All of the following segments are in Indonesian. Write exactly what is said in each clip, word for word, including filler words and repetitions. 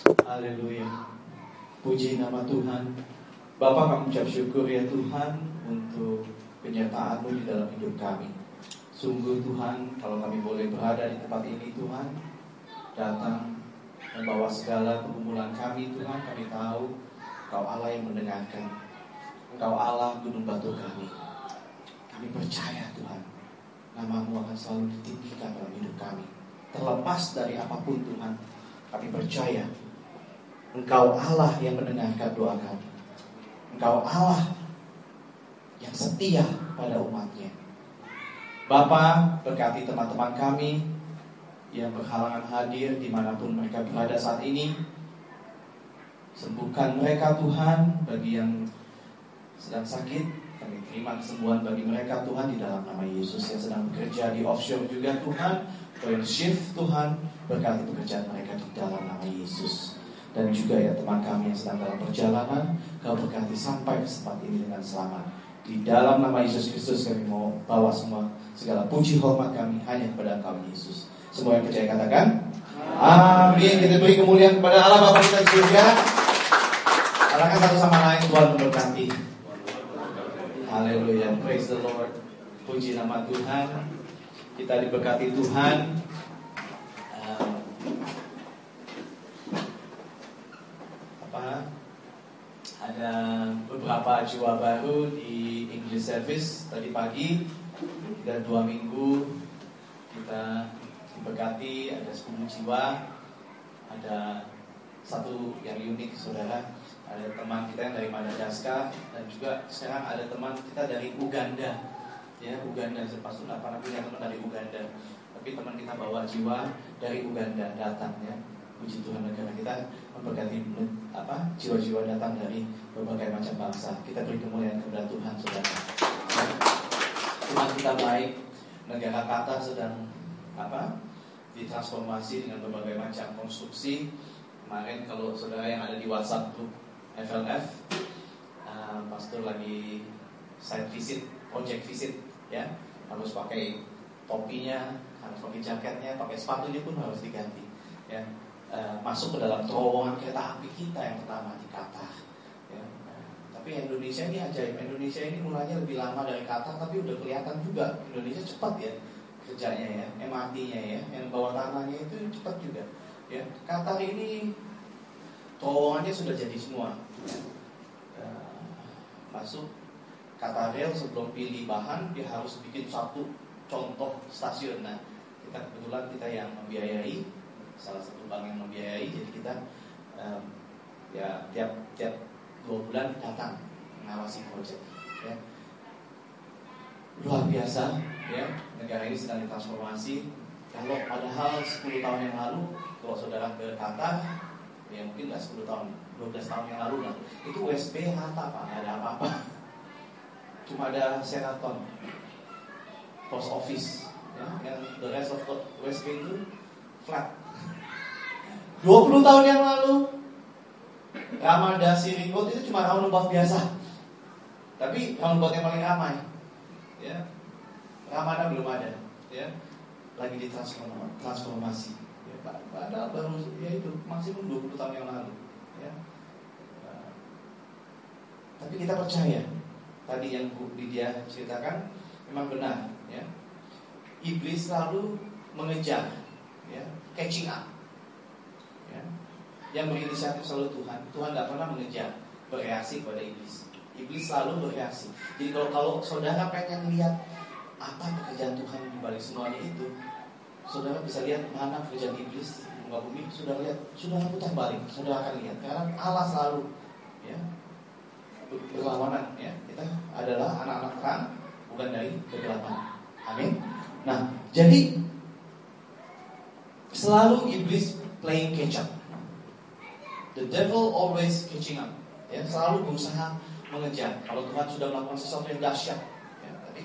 Haleluya. Puji nama Tuhan. Bapa, kami ucap syukur ya Tuhan untuk penyertaan-Mu di dalam hidup kami. Sungguh Tuhan, kalau kami boleh berada di tempat ini Tuhan, datang membawa segala pergumulan kami Tuhan, kami tahu Engkau Allah yang mendengarkan. Engkau Allah gunung batu kami. Kami percaya Tuhan, nama-Mu akan selalu ditinggikan dalam hidup kami. Terlepas dari apapun Tuhan, kami percaya Engkau Allah yang mendengarkan doa kami. Engkau Allah yang setia pada umat-Nya. Bapa, berkati teman-teman kami yang berhalangan hadir dimanapun mereka berada saat ini. Sembuhkan mereka Tuhan. Bagi yang sedang sakit, kami terima kesembuhan bagi mereka Tuhan di dalam nama Yesus. Yang sedang bekerja di offshore juga Tuhan, atau yang shift Tuhan, berkati pekerjaan mereka di dalam nama Yesus. Dan juga ya teman kami yang sedang dalam perjalanan, Kau berkati sampai ke tempat ini dengan selamat. Di dalam nama Yesus Kristus kami mau bawa semua segala puji hormat kami hanya kepada Engkau Yesus. Semua yang percaya katakan amin. Kita beri kemuliaan kepada Allah Bapa kita di surga. Katakan satu sama lain, Tuhan memberkati. Haleluya, praise the Lord. Puji nama Tuhan. Kita diberkati Tuhan. Ada beberapa jiwa baru di English Service tadi pagi. Kita dua minggu kita diberkati, ada sepuluh jiwa. Ada satu yang unik saudara, ada teman kita yang dari Madagaskar. Dan juga sekarang ada teman kita dari Uganda. Ya, Uganda, saya pasti nggak pernah punya teman dari Uganda, tapi teman kita bawa jiwa dari Uganda datang ya. Puji Tuhan, negara kita memberkati apa jiwa-jiwa datang dari berbagai macam bangsa. Kita beri kemuliaan kepada Tuhan, saudara. Tuhan kita baik. Negara Qatar sedang apa ditransformasi dengan berbagai macam konstruksi. Kemarin kalau saudara yang ada di WhatsApp grup F L F, uh, pastor lagi site visit, project visit, ya harus pakai topinya, harus pakai jaketnya, pakai sepatunya pun harus diganti, ya. Uh, masuk ke dalam terowongan kereta api kita yang pertama di Qatar ya. Uh, tapi Indonesia ini ajaib. Indonesia ini mulanya lebih lama dari Qatar, tapi udah kelihatan juga Indonesia cepat ya kerjanya ya, M R T-nya ya, yang bawah tanahnya itu cepat juga ya. Qatar ini terowongannya sudah jadi semua ya. Uh, masuk Qatar Rail sebelum pilih bahan dia harus bikin satu contoh stasiun. Nah, kita kebetulan kita yang membiayai, salah satu bank yang membiayai, jadi kita um, ya tiap tiap dua bulan datang mengawasi proyek ya. Luar biasa ya, negara ini sedang ditransformasi. Kalau padahal sepuluh tahun yang lalu, kalau saudara ke Qatar ya mungkin nggak sepuluh tahun, dua belas tahun yang lalu kan, itu U S B rata Pak, nggak ada apa-apa, cuma ada Sheraton, post office ya, yang the rest of the U S B itu flat. dua puluh tahun yang lalu Ramada Sirikot itu cuma roundabout biasa, tapi roundabout yang paling ramai ya. Ramada belum ada ya, lagi ditransformasi ya, padahal baru ya itu maksimum dua puluh tahun yang lalu ya. Nah, tapi kita percaya tadi yang Bu Lydia ceritakan memang benar ya. Iblis selalu mengejar ya, catching up ya. Yang berinisiatif selalu Tuhan. Tuhan tidak pernah mengejar, bereaksi pada iblis. Iblis selalu bereaksi. Jadi kalau kalau saudara pengen lihat apa pekerjaan Tuhan di balik semuanya itu, saudara bisa lihat mana pekerjaan iblis di muka bumi. Saudara lihat, saudara putar balik, saudara akan lihat. Karena Allah selalu ya berlawanan ya. Kita adalah anak-anak terang, bukan dari kegelapan. Amin. Nah, jadi selalu iblis playing catch up. The devil always catching up. Ya, selalu berusaha mengejar. Kalau Tuhan sudah melakukan sesuatu yang dahsyat, ya, tadi.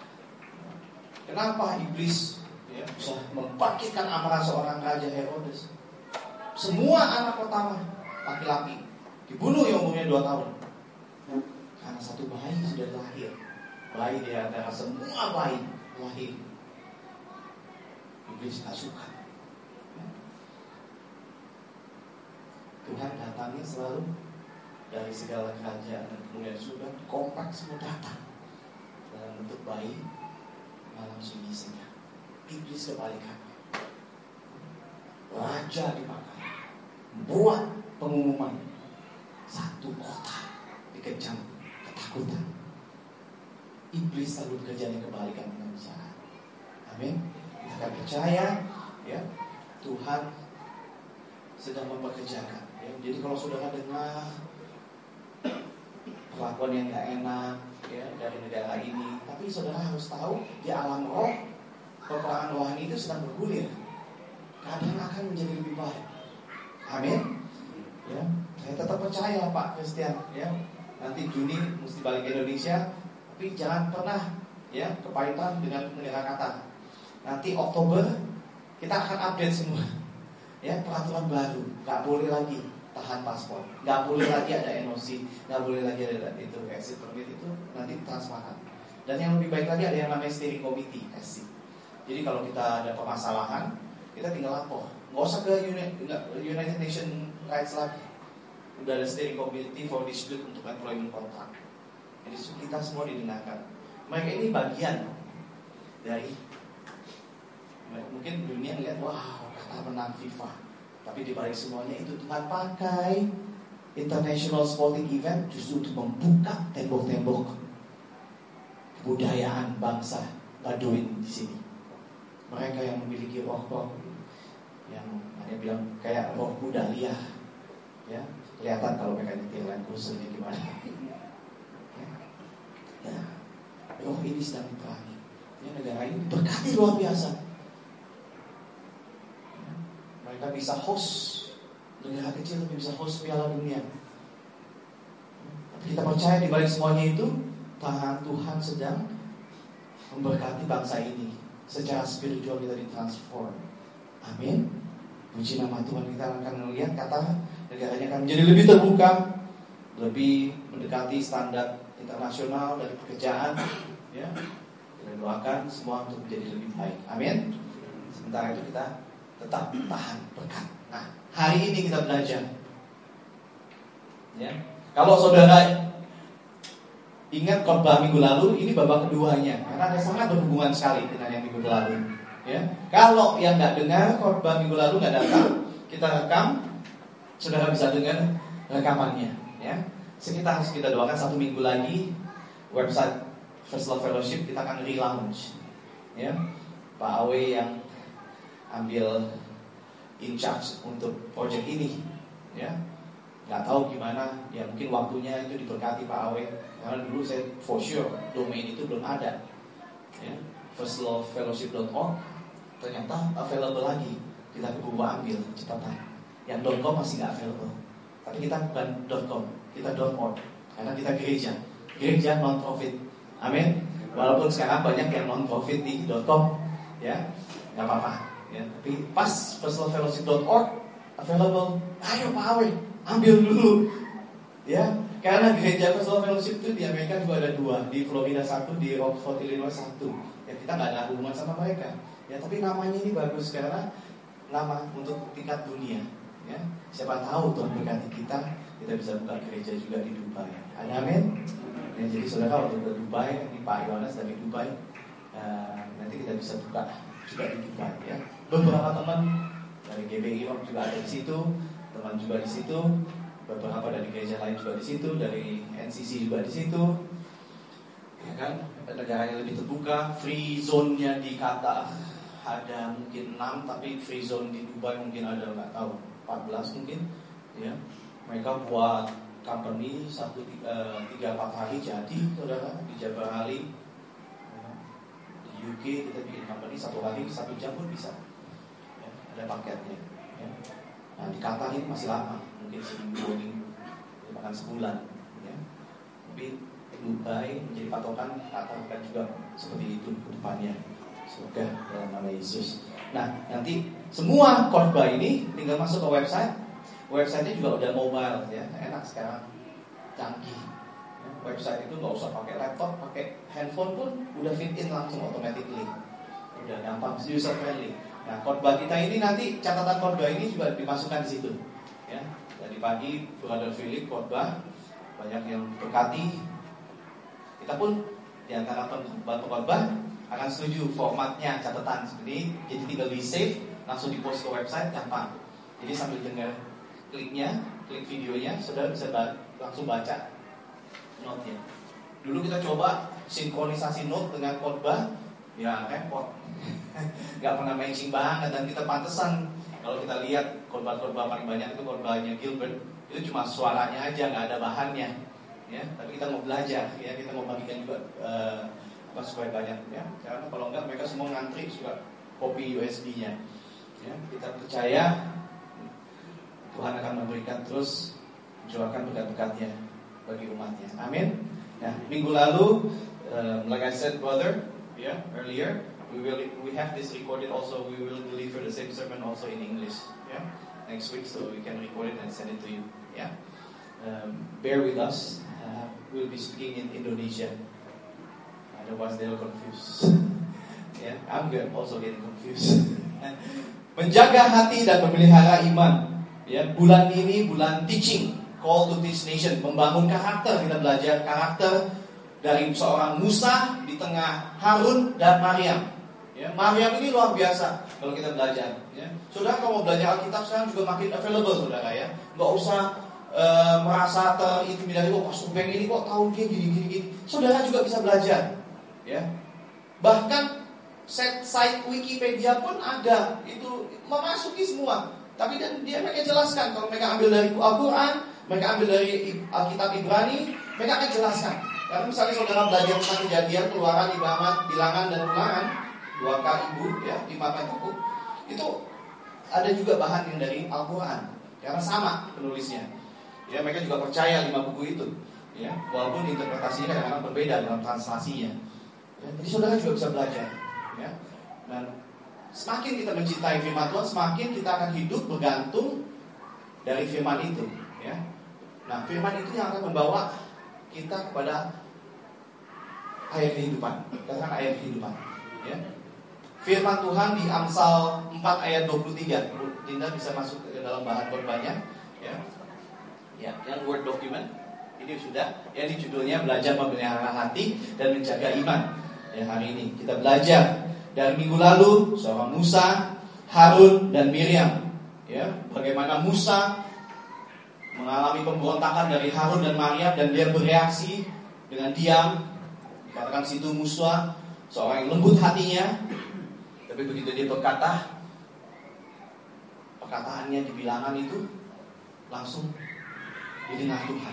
Kenapa iblis ya, bisa membangkitkan amarah seorang raja Herodes? Semua anak pertama laki-laki dibunuh yang umurnya dua tahun. Karena satu bayi sudah lahir. Bayi di antara semua bayi lahir. Iblis tak suka. Tuhan datangnya selalu dari segala kerajaan dan kemudian surga, kompak semua datang dalam bentuk bayi malam sunyi senja. Iblis kebalikannya, raja dipakai, buat pengumuman, satu kota dikecam ketakutan. Iblis selalu bekerjanya kebalikan dengan bicara. Amin. Kita akan percaya, ya, Tuhan sedang mempekerjakan. Ya. Jadi kalau saudara dengar perlakuan yang gak enak, ya, dari negara ini, tapi saudara harus tahu di alam roh peperangan rohani itu sedang bergulir. Kadang akan menjadi lebih baik. Amin. Ya, saya tetap percaya Pak Christian, ya. Nanti Juni mesti balik ke Indonesia, tapi jangan pernah, ya, kepahitan dengan negara Qatar. Nanti Oktober kita akan update semua, ya, peraturan baru. Gak boleh lagi tahan paspor, gak boleh lagi ada N O C, gak boleh lagi ada itu exit permit, itu nanti transparan. Dan yang lebih baik lagi ada yang namanya steering committee S C. Jadi kalau kita ada permasalahan, kita tinggal lapor, nggak usah ke United Nations Rights lagi. Udah ada steering committee for dispute untuk employment contract. Jadi kita semua didengarkan. Mereka ini bagian dari, mungkin dunia ngeliat, wow, Qatar menang FIFA, tapi di balik semuanya itu Tuhan pakai international sporting event justru untuk membuka tembok-tembok kebudayaan bangsa Baduin di sini. Mereka yang memiliki roh-roh yang ada bilang kayak roh Buddha liar, ya, kelihatan kalau mereka nyetir Land Cruiser-nya gimana. Ya, roh ini sedang diperangi. Ya, negara ini berkati luar biasa. Ya, mereka bisa host negara kecil, tapi bisa host Piala Dunia. Ya, tapi kita percaya di balik semuanya itu tangan Tuhan sedang memberkati bangsa ini. Secara spiritual kita ditransform. Amin. Puji nama Tuhan. Kita akan melihat kata negaranya akan menjadi lebih terbuka, lebih mendekati standar internasional dari pekerjaan, ya. Kita doakan semua untuk menjadi lebih baik. Amin. Sementara itu kita tetap tahan berkat. Nah, hari ini kita belajar, ya. Kalau saudara ingat khotbah minggu lalu, ini babak keduanya, karena ada sangat berhubungan sekali dengan yang minggu lalu. Ya, kalau yang nggak dengar khotbah minggu lalu nggak datang, kita rekam, saudara bisa dengar rekamannya. Ya, sekitar harus kita doakan satu minggu lagi website First Love Fellowship kita akan relaunch. Ya, Pak Awe yang ambil in charge untuk project ini. Ya, nggak tahu gimana, ya mungkin waktunya itu diberkati Pak Awe. Karena dulu saya for sure domain itu belum ada, ya, first love fellowship dot org ternyata available lagi. Kita keburu ambil cepatan. Yang .com masih nggak available. Tapi kita bukan .com, kita .org. Karena kita gereja, gereja non profit. Amin. Walaupun sekarang banyak yang non profit di .com, ya, nggak apa-apa. Ya, tapi pas first love fellowship dot org available. Ayo Pak Awe, ambil dulu, ya. Karena gereja First Love Fellowship itu di Amerika juga ada dua, di Florida satu, di Rockford, Illinois satu. Ya, kita nggak ada hubungan sama mereka. Ya, tapi namanya ini bagus karena nama untuk tingkat dunia. Ya, siapa tahu Tuhan berkati kita, kita bisa buka gereja juga di Dubai. Ada amin. Ya, jadi saudara waktu ke Dubai, ini Pak Yohanes dari Dubai, uh, nanti kita bisa buka juga di Dubai. Ya, beberapa teman dari G B I juga ada di situ, teman juga di situ. Beberapa dari gereja lain juga di situ, dari N C C juga di situ, ya kan? Negaranya lebih terbuka, free zone-nya di Qatar ada mungkin enam, tapi free zone di Dubai mungkin ada nggak tahu empat belas mungkin, ya. Mereka buat company satu tiga empat hari jadi, saudara, di Jabal Ali, ya. Di U K kita bikin company satu hari satu jam pun bisa, ya, ada paketnya, ya. Nah, di Qatar ini masih lama, mungkin seminggu, dua minggu, bahkan sebulan, ya. Tapi Dubai menjadi patokan, Qatar kan juga seperti itu ke depannya. Semoga dalam nama Yesus. Nah, nanti semua khotbah ini tinggal masuk ke website. Websitenya juga udah mobile, ya, enak sekarang, canggih. Ya, website itu nggak usah pakai laptop, pakai handphone pun udah fit in langsung automatically, udah gampang, user friendly. Nah, khotbah kita ini nanti catatan khotbah ini juga dimasukkan di situ, ya. Tadi pagi Brother Philip khotbah, banyak yang berkati. Kita pun di antara pengkhotbah akan setuju formatnya catatan seperti ini. Jadi tinggal di save, langsung di post ke website, gampang. Jadi sambil dengar kliknya, klik videonya, saudara bisa langsung baca note-nya. Dulu kita coba sinkronisasi note dengan khotbah, ya repot. Gak pernah matching banget. Dan kita pantesan, kalau kita lihat khotbah-khotbah paling banyak itu khotbahnya Gilbert, itu cuma suaranya aja, gak ada bahannya, ya. Tapi kita mau belajar, ya, kita mau bagikan juga uh, apa supaya banyak, ya. Karena kalau enggak mereka semua ngantri suka copy U S B-nya, ya. Kita percaya Tuhan akan memberikan terus mencurahkan berkat-berkatnya bagi umatnya. Amin. Nah, minggu lalu, uh, like I said, brother, yeah, earlier, we will we have this recorded also. We will deliver the same sermon also in English, yeah, next week, so we can record it and send it to you, yeah. Um, bear with us. Uh, we'll be speaking in Indonesia. Otherwise, they'll confuse. Yeah, I'm good, also getting confused. Menjaga hati dan memelihara iman. Ya, bulan ini bulan teaching, call to teach nation, membangun karakter. Kita belajar karakter dari seorang Musa di tengah Harun dan Maryam. Ya, Maryam ini luar biasa kalau kita belajar. Ya, saudara kalau mau belajar Alkitab sekarang juga makin available, saudara ya. Nggak usah uh, merasa terintimidasi. Oh, Pastor Ben ini kok tahu dia gini-gini. Saudara juga bisa belajar. Ya, bahkan site Wikipedia pun ada, itu memasuki semua. Tapi dan dia mereka jelaskan, kalau mereka ambil dari Al-Quran, mereka ambil dari Alkitab Ibrani, mereka akan jelaskan. Karena misalnya saudara belajar tentang kejadian, keluaran, ibamat, bilangan dan ulangan, dua kali ibu, ya, lima kali cukup, itu ada juga bahan yang dari Al-Quran, karena sama penulisnya. Ya, mereka juga percaya lima buku itu, ya, walaupun interpretasinya kadang-kadang berbeda dalam translasinya. Ya, jadi saudara juga bisa belajar, ya. Dan semakin kita mencintai firman Tuhan, semakin kita akan hidup bergantung dari firman itu, ya. Nah, firman itu yang akan membawa kita kepada air kehidupan. Katakan air kehidupan, ya. Firman Tuhan di Amsal empat ayat dua puluh tiga. Dinda bisa masuk ke dalam bahan khotbahnya, ya. Ya, yang Word document. Ini sudah, ya, di judulnya belajar memelihara hati dan menjaga iman. Ya, hari ini kita belajar dari minggu lalu seorang Musa, Harun dan Miriam. Ya, bagaimana Musa mengalami pemberontakan dari Harun dan Maryam dan dia bereaksi dengan diam. Dikatakan situ Musa seorang yang lembut hatinya, tapi begitu dia berkata, perkataannya di bilangan itu langsung didengar Tuhan.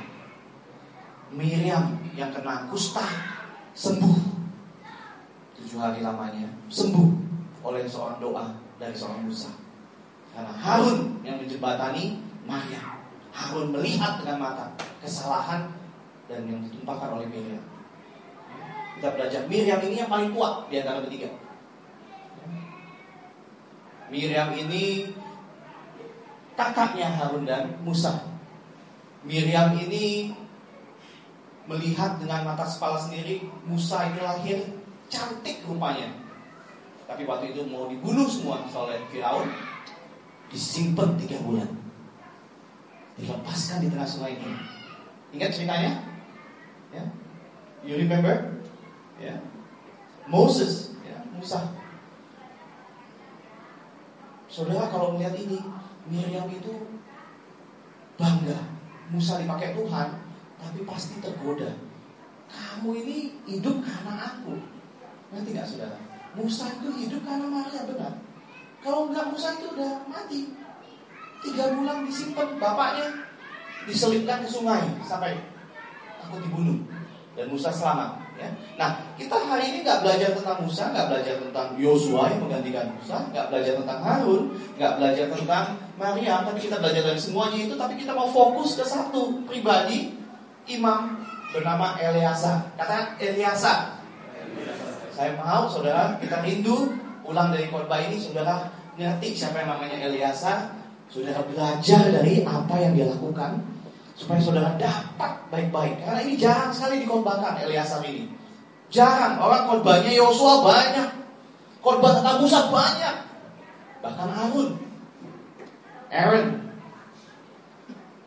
Miriam yang kena kusta sembuh. Tujuh hari lamanya sembuh oleh seorang doa dari seorang Musa. Karena Harun yang menjembatani Maryam. Harun melihat dengan mata kesalahan dan yang ditumpahkan oleh Miriam. Kita belajar Miriam ini yang paling kuat di antara bertiga. Miriam ini kakaknya Harun dan Musa. Miriam ini melihat dengan mata kepala sendiri Musa ini lahir cantik rupanya. Tapi waktu itu mau dibunuh semua oleh Firaun, disimpan tiga bulan, dilepaskan di tengah sungai ini. Ingat ceritanya? Ya, you remember? Ya, Moses, ya, Musa. Saudara kalau melihat ini, Miriam itu bangga. Musa dipakai Tuhan, tapi pasti tergoda. Kamu ini hidup karena aku. Ngerti gak saudara? Musa itu hidup karena Maria, benar. Kalau enggak Musa itu udah mati. Tiga bulan disimpan, bapaknya diselipkan ke sungai sampai takut dibunuh. Dan Musa selamat, ya. Nah, kita hari ini gak belajar tentang Musa, gak belajar tentang Yosua yang menggantikan Musa, gak belajar tentang Harun, gak belajar tentang Maria, tapi kita belajar dari semuanya itu. Tapi kita mau fokus ke satu pribadi, imam bernama Eleazar. Katakan Eleazar. Saya mau saudara, kita rindu ulang dari khotbah ini, saudara ngerti siapa yang namanya Eleazar. Saudara belajar dari apa yang dia lakukan, supaya saudara dapat baik-baik. Karena ini jarang sekali dikhotbahkan Eleazar ini. Jarang, orang khotbahnya Yosua banyak, khotbah tentang Musa banyak, bahkan Harun, Aaron.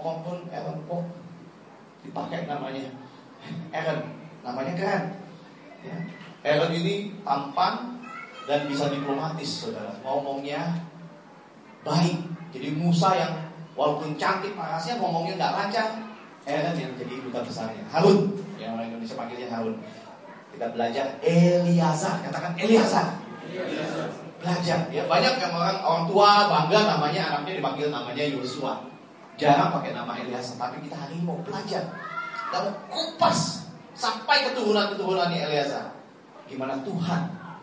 ngomong pun Aaron kok dipakai namanya Aaron, namanya keren. Ya. Aaron ini tampan dan bisa diplomatis, saudara. Ngomongnya baik. Jadi Musa yang walaupun cantik parasnya ngomongnya nggak lancar, Aaron yang jadi duta besarnya. Harun, yang orang Indonesia panggilnya Harun. Kita belajar Eliazar, katakan Eliazar. Belajar. Ya banyak yang orang orang tua bangga namanya anaknya dipanggil namanya Yosua. Jarang pakai nama Eliazar, tapi kita hari ini mau belajar. Kita mau kupas sampai keturunan-keturunannya Eliazar. Gimana Tuhan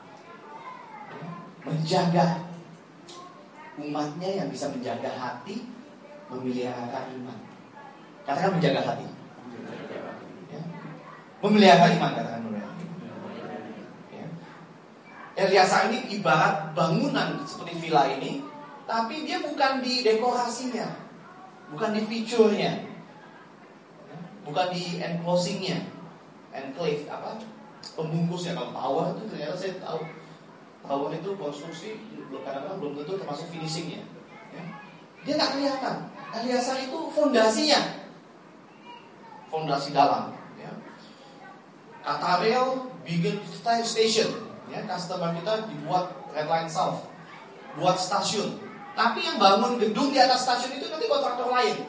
ya, menjaga umatnya yang bisa menjaga hati, memelihara iman. Katakan menjaga hati. Ya. Memelihara iman, katakan memelihara iman. Ya. Eliazar ini ibarat bangunan seperti villa ini, tapi dia bukan di dekorasinya, bukan di feature-nya, ya. Bukan di enclosing-nya, enclave apa? Pembungkusnya. Kalau tower itu ternyata saya tahu tower itu konstruksi kadang-kadang belum tentu termasuk finishingnya. Ya. Dia nggak kelihatan. Eliazar itu fondasinya, fondasi dalam. Ya. Kata rel bikin station. Ya, customer kita dibuat Red Line South, buat stasiun. Tapi yang bangun gedung di atas stasiun itu nanti kontraktor lain.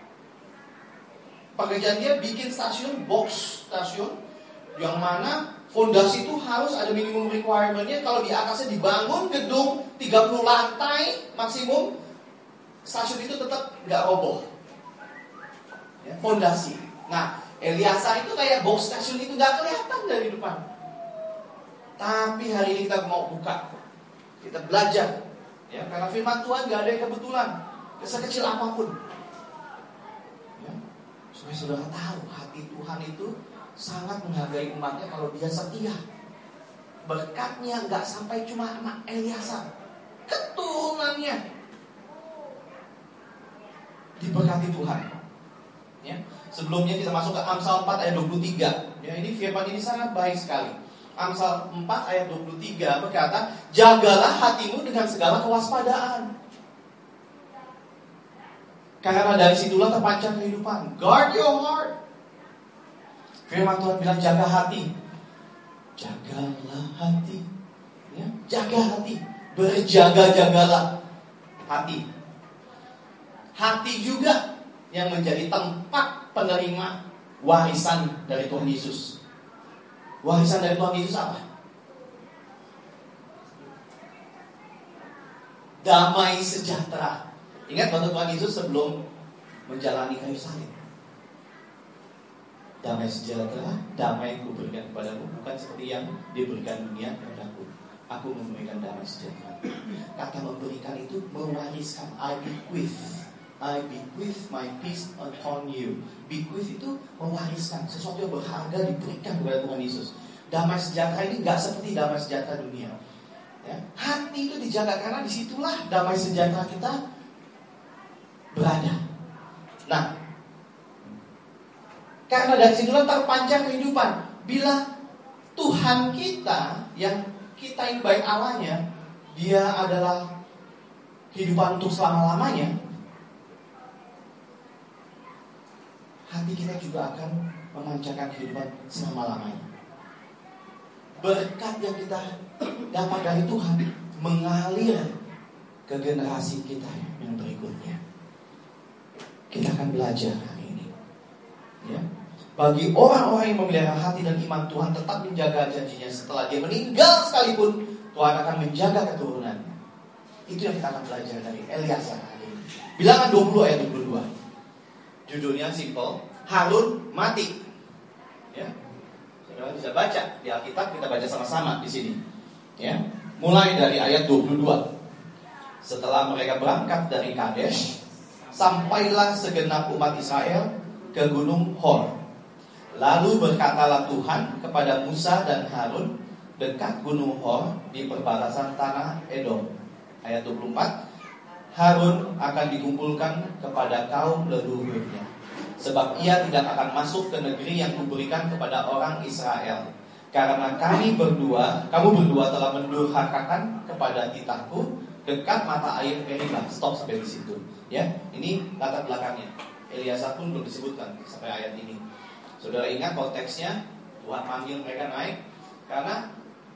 Pekerjaan dia bikin stasiun, box stasiun, yang mana fondasi itu harus ada minimum requirement-nya. Kalau di atasnya dibangun gedung tiga puluh lantai maksimum, stasiun itu tetap nggak roboh. Ya, fondasi. Nah, Eliazar itu kayak box stasiun itu nggak kelihatan dari depan. Tapi hari ini kita mau buka, kita belajar, ya, karena firman Tuhan nggak ada yang kebetulan, sekecil apapun. Ya, supaya saudara tahu hati Tuhan itu sangat menghargai umatnya kalau dia setia. Berkatnya nggak sampai cuma anak Eliazar, keturunannya diberkati Tuhan. Ya, sebelumnya kita masuk ke Amsal empat ayat dua puluh tiga. Ya, ini firman ini sangat baik sekali. Amsal empat ayat dua puluh tiga berkata, jagalah hatimu dengan segala kewaspadaan, karena dari situlah terpancar kehidupan. Guard your heart. Firman Tuhan bilang jaga hati. Jagalah hati, ya, jaga hati. Berjaga-jagalah hati. Hati juga yang menjadi tempat penerima warisan dari Tuhan Yesus. Warisan dari Tuhan Yesus apa? Damai sejahtera. Ingat waktu Tuhan Yesus sebelum menjalani kayu salib, damai sejahtera, damai ku berikan kepadamu, bukan seperti yang diberikan dunia kepadaku. Aku memberikan damai sejahtera. Kata memberikan itu mewariskan. I bequeath, I bequeath my peace upon you. Bequeath itu mewariskan sesuatu yang berharga diberikan kepada Tuhan Yesus. Damai sejahtera ini gak seperti damai sejahtera dunia. Ya. Hati itu dijaga karena disitulah damai sejahtera kita berada. Nah, karena dari situlah terpancar kehidupan. Bila Tuhan kita yang kita ini baik Allahnya, dia adalah kehidupan untuk selama-lamanya, hati kita juga akan memancarkan kehidupan selama-lamanya. Berkat yang kita dapat dari Tuhan mengalir ke generasi kita yang berikutnya. Kita akan belajar hari ini, ya. Bagi orang-orang yang memelihara hati dan iman, Tuhan tetap menjaga janjinya. Setelah dia meninggal sekalipun, Tuhan akan menjaga keturunannya. Itu yang kita akan belajar dari Eliazar hari ini. Bilangan dua puluh ayat dua puluh dua. Judulnya simple, Harun mati. Ya, saudara bisa baca di Alkitab, kita baca sama-sama di sini. Ya, mulai dari ayat dua puluh dua. Setelah mereka berangkat dari Kadesh, sampailah segenap umat Israel ke gunung Hor. Lalu berkatalah Tuhan kepada Musa dan Harun dekat gunung Hor di perbatasan tanah Edom. Ayat dua puluh empat. Harun akan dikumpulkan kepada kaum leluhurnya, sebab ia tidak akan masuk ke negeri yang kuberikan kepada orang Israel. Karena kami berdua, kamu berdua telah mendurhakakan kepada titahku dekat mata air Meribah. Stop sampai di situ. Ya, ini latar belakangnya. Eleazar pun belum disebutkan sampai ayat ini. Saudara ingat konteksnya, Tuhan panggil mereka naik karena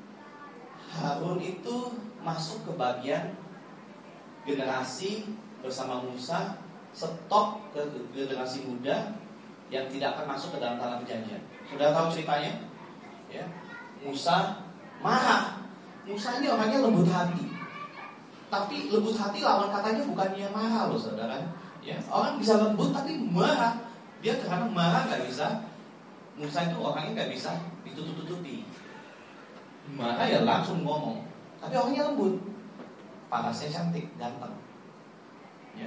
Harun itu masuk ke bagian generasi bersama Musa, stop ke generasi muda yang tidak akan masuk ke dalam tanah perjanjian. Sudah tahu ceritanya? Ya. Musa marah. Musa ini orangnya lembut hati. Tapi lembut hati lawan katanya bukannya marah loh saudara. Ya, orang bisa lembut tapi marah. Dia karena marah nggak bisa. Musa itu orangnya nggak bisa ditutup-tutupi. Marah ya langsung ngomong. Tapi orangnya lembut. Parasnya cantik, ganteng. Ya.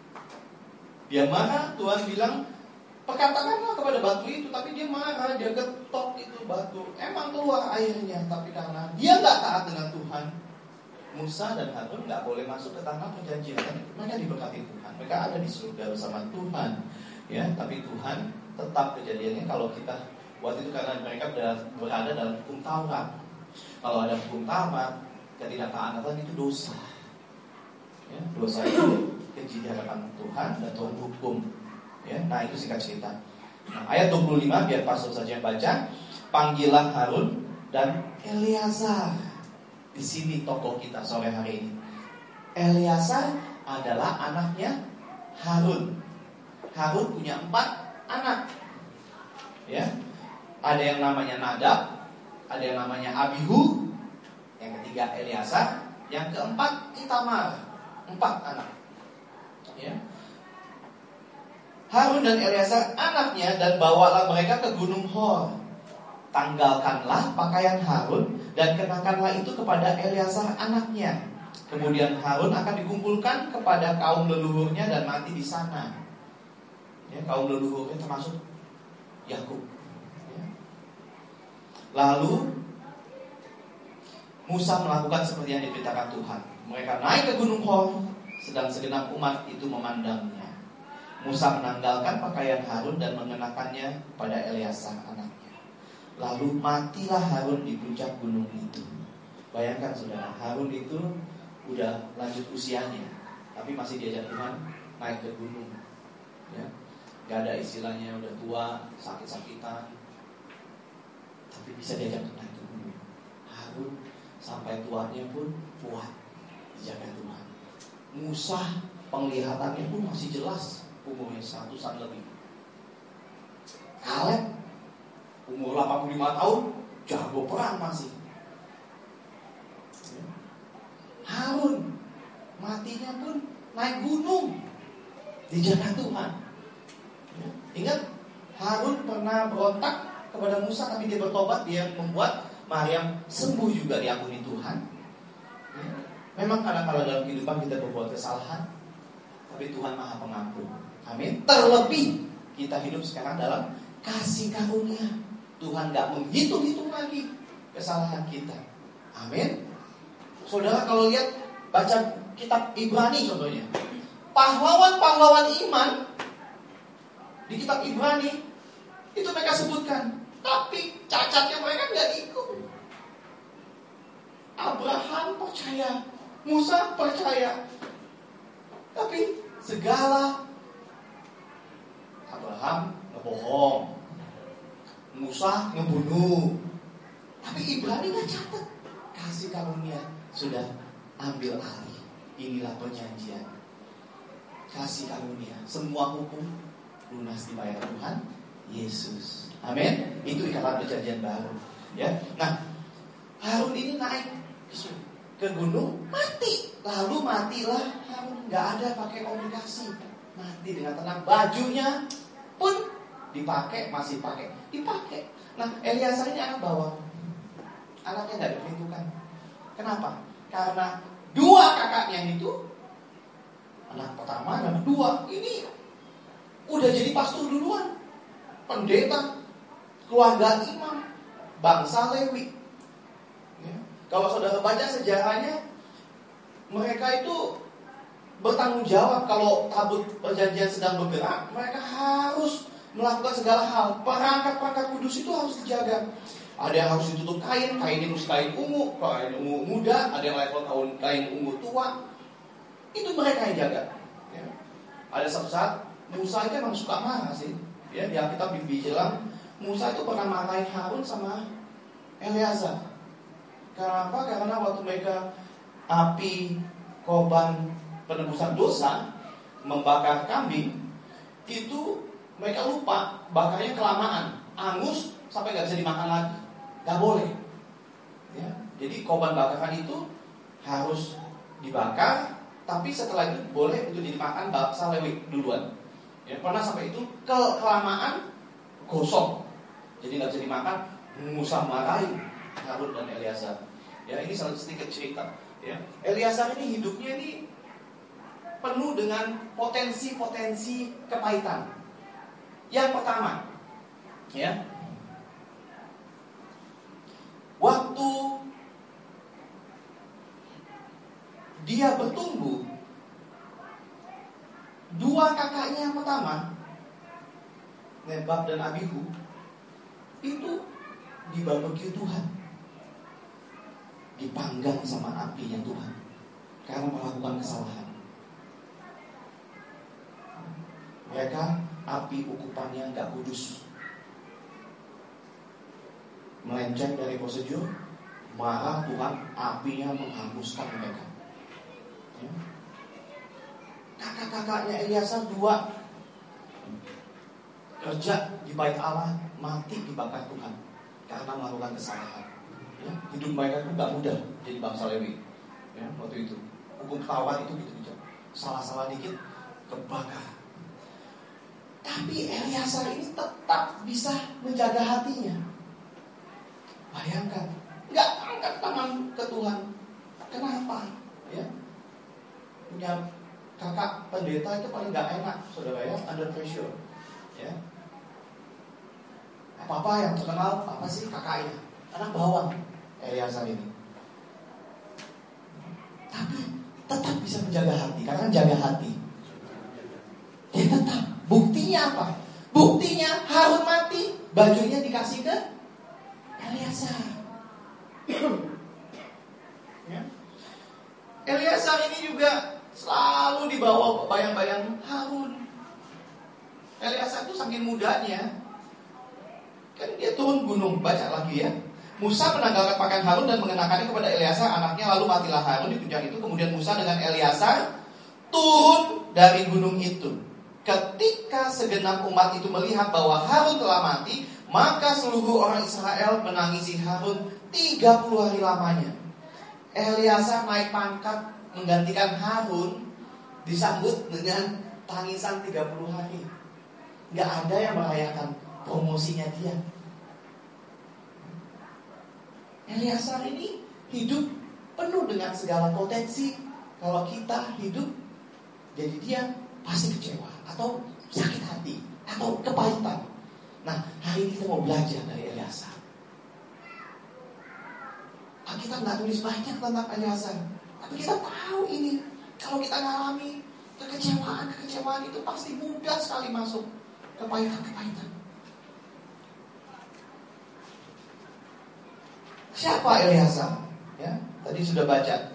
Dia marah, Tuhan bilang, perkatakanlah kepada batu itu. Tapi dia marah, dia getok itu batu. Emang keluar airnya, tapi karena dia nggak taat dengan Tuhan, Musa dan Harun nggak boleh masuk ke tanah perjanjian. Mereka diberkati Tuhan, mereka ada di surga bersama Tuhan. Ya, tapi Tuhan tetap kejadiannya kalau kita waktu itu karena mereka berada dalam hukum Taurat. Kalau ada hukum Taurat, ketidaktaatan itu dosa. Ya, dosa itu keji di hadapan Tuhan dan Tuhan hukum. Ya, nah itu singkat cerita. Nah, ayat dua puluh lima biar pastor saja yang baca. Panggillah Harun dan Eleazar. Di sini tokoh kita sore hari ini. Eleazar adalah anaknya Harun. Harun punya empat anak. Ya, ada yang namanya Nadab, ada yang namanya Abihu, yang ketiga Eleazar, yang keempat Itamar. Empat anak. Ya. Harun dan Eleazar anaknya dan bawalah mereka ke Gunung Hor. Tanggalkanlah pakaian Harun dan kenakanlah itu kepada Eleazar anaknya. Kemudian Harun akan dikumpulkan kepada kaum leluhurnya dan mati di sana. Ya, kaum leluhurnya termasuk Yakub. Ya. Lalu Musa melakukan seperti yang diberitakan Tuhan. Mereka naik ke Gunung Hor, sedang segenap umat itu memandangnya. Musa menanggalkan pakaian Harun dan mengenakannya pada Eleazar anaknya. Lalu matilah Harun di puncak gunung itu. Bayangkan saudara, Harun itu udah lanjut usianya, tapi masih diajak Tuhan naik ke gunung. Ya, gak ada istilahnya udah tua, sakit-sakitan, tapi bisa diajak naik ke gunung. Harun sampai tuanya pun kuat dijaga Tuhan. Musa penglihatannya pun masih jelas, umurnya seratusan lebih. Kaleb umur delapan puluh lima tahun, jago perang masih. Harun matinya pun naik gunung dijaga Tuhan. Ingat, Harun pernah berontak kepada Musa, tapi dia bertobat, dia membuat Maryam sembuh juga diampuni Tuhan. Memang kadang-kadang dalam kehidupan kita berbuat kesalahan, tapi Tuhan Maha Pengampun. Amin. Terlebih kita hidup sekarang dalam kasih karunia. Tuhan gak menghitung-hitung lagi kesalahan kita. Amin. Saudara kalau lihat, baca kitab Ibrani contohnya, pahlawan-pahlawan iman di kitab Ibrani itu mereka sebutkan, tapi cacatnya mereka gak ikut. Abraham percaya, Musa percaya, tapi segala Abraham ngebohong, Musa ngebunuh, tapi Ibrani gak catat. Kasih karunia sudah ambil alih. Inilah perjanjian kasih karunia. Semua hukum lunas dibayar Tuhan Yesus. Amin. Itu ikatan perjanjian baru. Ya. Nah, Harun ini naik ke gunung, mati. Lalu matilah Harun. Gak ada pakai komunikasi, mati dengan tenang. Bajunya pun dipakai, masih pakai, dipakai. Nah, Eleazar ini anak bawang, anaknya gak diperhitungkan. Kenapa? Karena dua kakaknya itu, anak pertama dan kedua ini udah jadi pastor duluan, pendeta, keluarga imam, bangsa Lewi. Ya. Kalau saudara baca sejarahnya, mereka itu bertanggung jawab kalau tabut perjanjian sedang bergerak. Mereka harus melakukan segala hal. Perangkat-perangkat kudus itu harus dijaga. Ada yang harus ditutup kain, kain itu kain ungu, kain ungu muda, ada yang level tahun kain ungu tua. Itu mereka yang jaga. Ya. Ada satu saat Musa itu emang suka marah sih. Ya, di Alkitab dibilang Musa itu pernah marahin Harun sama Eleazar. Karena apa? Karena waktu mereka api korban penebusan dosa membakar kambing, itu mereka lupa bakarnya kelamaan, angus sampai nggak bisa dimakan lagi, nggak boleh. Ya, jadi korban bakaran itu harus dibakar, tapi setelah itu boleh untuk dimakan bangsa Lewi duluan. Ya, pernah sampai itu ke kelamaan gosong, jadi nggak bisa dimakan. Musa marahin Harun dan Eleazar. Ya, ini salah sedikit cerita. Ya, Eleazar ini hidupnya ini penuh dengan potensi-potensi kepahitan. Yang pertama, ya, waktu dia bertumbuh, dua kakaknya yang pertama, Nebab dan Abihu, itu dibarbekyu Tuhan, dipanggang sama apinya Tuhan karena melakukan kesalahan. Mereka api ukupannya nggak kudus, melenceng dari prosedur, marah Tuhan, apinya menghanguskan mereka. Ya. Kakak-kakaknya Eleazar dua kerja di bait Allah, mati dibakar Tuhan karena melakukan kesalahan. Ya. Hidup mereka itu nggak mudah jadi bangsa Lewi. Ya, waktu itu hukum Taurat itu gitu-gitu, salah-salah dikit kebakar. Tapi Eleazar ini tetap bisa menjaga hatinya. Bayangkan, nggak angkat tangan ke Tuhan. Kenapa? Ya, punya kakak pendeta itu paling nggak enak, saudara ya, under pressure. Ya, apa-apa yang terkenal apa sih kakaknya, anak bawang Eleazar ini. Tapi tetap bisa menjaga hati, karena jaga hati. Dia tetap. Buktinya apa? Buktinya Harun mati, bajunya dikasih ke Eleazar. Ya. Eleazar ini juga selalu dibawa bayang-bayang Harun. Eleazar itu saking mudanya, kan dia turun gunung, baca lagi ya. Musa menanggalkan pakaian Harun dan mengenakannya kepada Eleazar anaknya, lalu matilah Harun di puncak itu. Kemudian Musa dengan Eleazar turun dari gunung itu. Ketika segenap umat itu melihat bahwa Harun telah mati, maka seluruh orang Israel menangisi Harun tiga puluh hari lamanya. Eleazar naik pangkat menggantikan Harun, disambut dengan tangisan tiga puluh hari. Gak ada yang merayakan promosinya dia. Eleazar ini hidup penuh dengan segala potensi. Kalau kita hidup jadi dia, pasti kecewa atau sakit hati atau kepahitan. Nah, hari ini kita mau belajar dari Eleazar. Kita nggak tulis banyak tentang Eleazar, tapi kita tahu ini. Kalau kita ngalami kekecewaan-kekecewaan itu pasti mudah sekali masuk kepahitan-kepahitan. Siapa Eleazar? Ya, tadi sudah baca.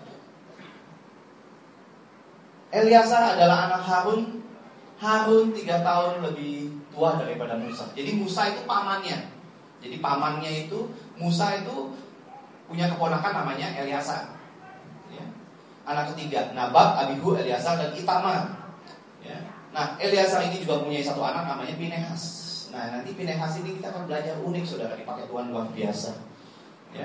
Eleazar adalah anak Harun. Harun tiga tahun lebih tua daripada Musa. Jadi Musa itu pamannya. Jadi pamannya itu, Musa itu punya keponakan namanya Eleazar. Ya. Anak ketiga, Nabab, Abihu, Eleazar, dan Itamar. Ya. Nah, Eleazar ini juga punya satu anak namanya Pinehas. Nah, nanti Pinehas ini kita akan belajar unik, saudara, dipakai Tuhan luar biasa. Ya.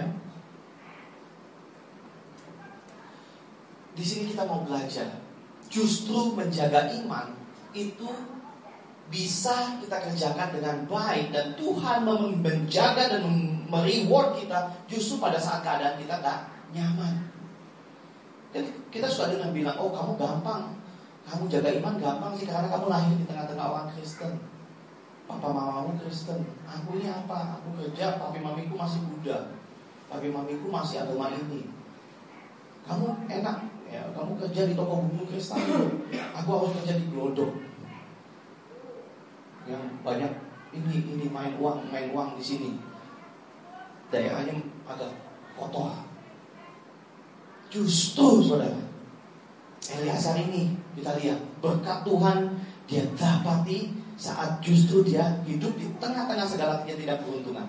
Di sini kita mau belajar, justru menjaga iman itu bisa kita kerjakan dengan baik, dan Tuhan menjaga dan mereward kita justru pada saat keadaan kita tak nyaman. Dan kita suka dengar bilang, oh kamu gampang, kamu jaga iman gampang sih karena kamu lahir di tengah-tengah orang Kristen. Papa mamamu Kristen, aku ini apa? Aku kerja, papi mamiku masih Buddha, papi mamiku masih agama ini. Kamu enak, ya, kamu kerja di toko buku Kristen, aku harus kerja di Glodok yang banyak ini ini main uang main uang di sini. Daerahnya agak kotor. Justru saudara, Eleazar ini Kita lihat berkat Tuhan dia dapati saat justru dia hidup di tengah-tengah segala ketidakberuntungan.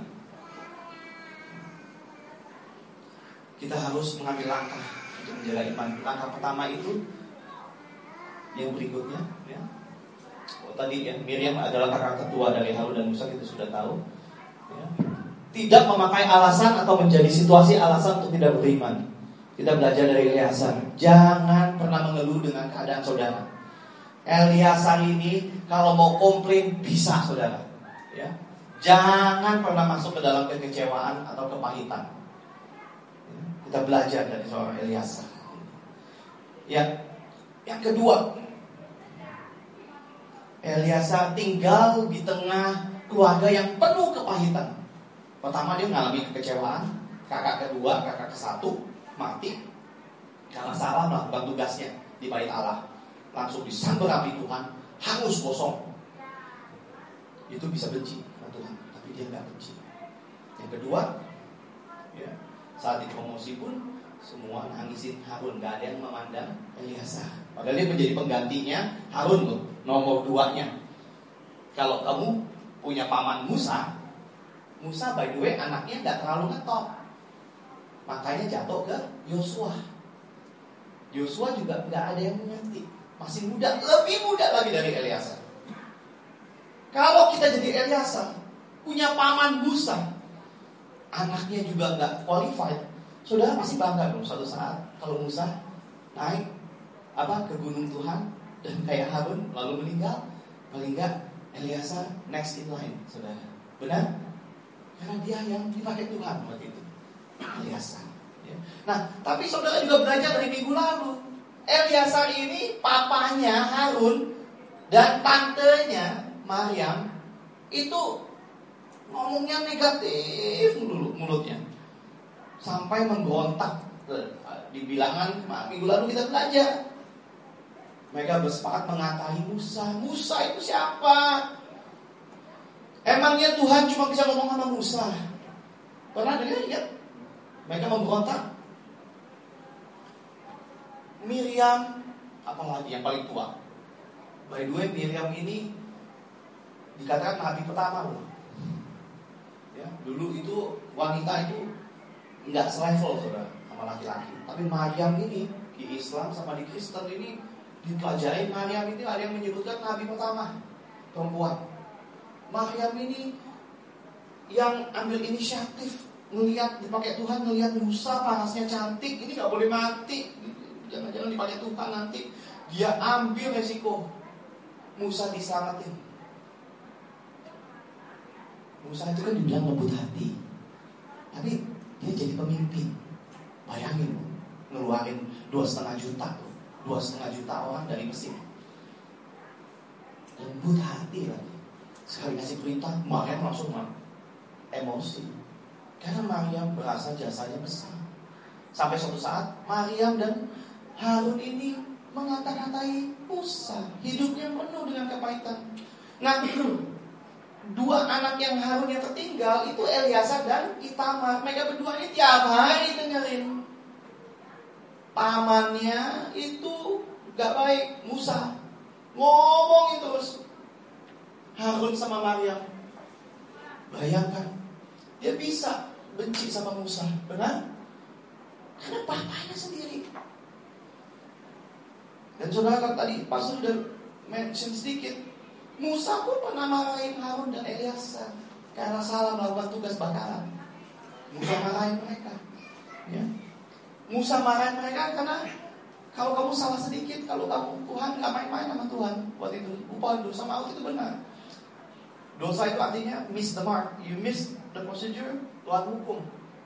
Kita harus mengambil langkah untuk menjaga iman. Langkah pertama itu yang berikutnya, ya. Oh, tadi ya, Miriam adalah kakak ketua dari Harun dan Musa, kita sudah tahu. Ya. Tidak memakai alasan atau menjadi situasi alasan untuk tidak beriman. Kita belajar dari Eleazar. Jangan pernah mengeluh dengan keadaan saudara. Eleazar ini kalau mau komplain bisa, saudara. Ya. Jangan pernah masuk ke dalam kekecewaan atau kepahitan. Ya. Kita belajar dari seorang Eleazar. Ya, yang kedua, Eleazar tinggal di tengah keluarga yang penuh kepahitan. Pertama dia mengalami kekecewaan, kakak kedua, kakak ke satu mati karena salah melakukan tugasnya di bait Allah. Langsung disambar api Tuhan, hangus kosong. Itu bisa benci sama Tuhan, tapi dia nggak benci. Yang kedua, ya, saat dipromosi pun semua nangisin Harun, nggak ada yang memandang Eleazar. Padahal dia menjadi penggantinya Harun loh, nomor duanya. Kalau kamu punya paman Musa, Musa by the way anaknya nggak terlalu ngetop, makanya jatuh ke Yosua. Yosua juga nggak ada yang mengerti, masih muda, lebih muda lagi dari Eleazar. Kalau kita jadi Eleazar, punya paman Musa, anaknya juga nggak qualified, saudara pasti bangga dong suatu saat kalau Musa naik apa ke gunung Tuhan dan kayak Harun lalu meninggal. Paling nggak Eleazar next in line, saudara. Benar? Karena dia yang dipakai Tuhan waktu itu, Eleazar. Ya. Nah, tapi saudara juga belajar dari minggu lalu. Eleazar ini papanya Harun dan tantenya Maryam itu ngomongnya negatif dulu mulutnya, sampai memberontak. Di bilangan minggu lalu kita belajar, mereka bersepakat mengatai Musa. Musa itu siapa? Emangnya Tuhan cuma bisa ngomong sama Musa? Pernah dengar lihat? Mereka memberontak. Miriam, apalagi yang paling tua. By the way, Miriam ini dikatakan nabi pertama loh. Ya, dulu itu wanita itu nggak selevel saudara sama laki-laki. Tapi Maryam ini di Islam sama di Kristen ini dipelajari. Maryam ini ada yang menyebutkan nabi pertama perempuan. Maryam ini yang ambil inisiatif, melihat dipakai Tuhan, melihat Musa panasnya cantik, ini nggak boleh mati, jangan-jangan dipakai Tuhan nanti. Dia ambil resiko, Musa diselamatin. Musa itu kan dibilang lembut hati, tapi dia jadi pemimpin. Bayangin, ngeluarin dua setengah juta, dua setengah juta orang dari Mesir. Lembut hati lagi. Sekali ngasih perintah, Maryam langsung emosi. Karena Maryam berasa jasanya besar. Sampai suatu saat Maryam dan Harun ini mengata-katai Musa. Hidupnya penuh dengan kepahitan. Nah, dua anak yang Harun yang tertinggal itu Eleazar dan Itamar. Mereka berdua ini tiap hari dengerin pamannya itu gak baik, Musa ngomongin terus Harun sama Maryam. Bayangkan, dia bisa benci sama Musa, benar? Karena papanya sendiri. Dan saudara tadi pastor sudah mention sedikit, Musa pun pernah marahin Harun dan Eleazar karena salah melakukan tugas bakaran. Musa marahin mereka, ya. Musa marahin mereka karena kalau kamu salah sedikit, kalau kamu Tuhan nggak main-main sama Tuhan waktu itu, upah dosa maut itu benar. Dosa itu artinya miss the mark, you miss the procedure, Tuhan hukum.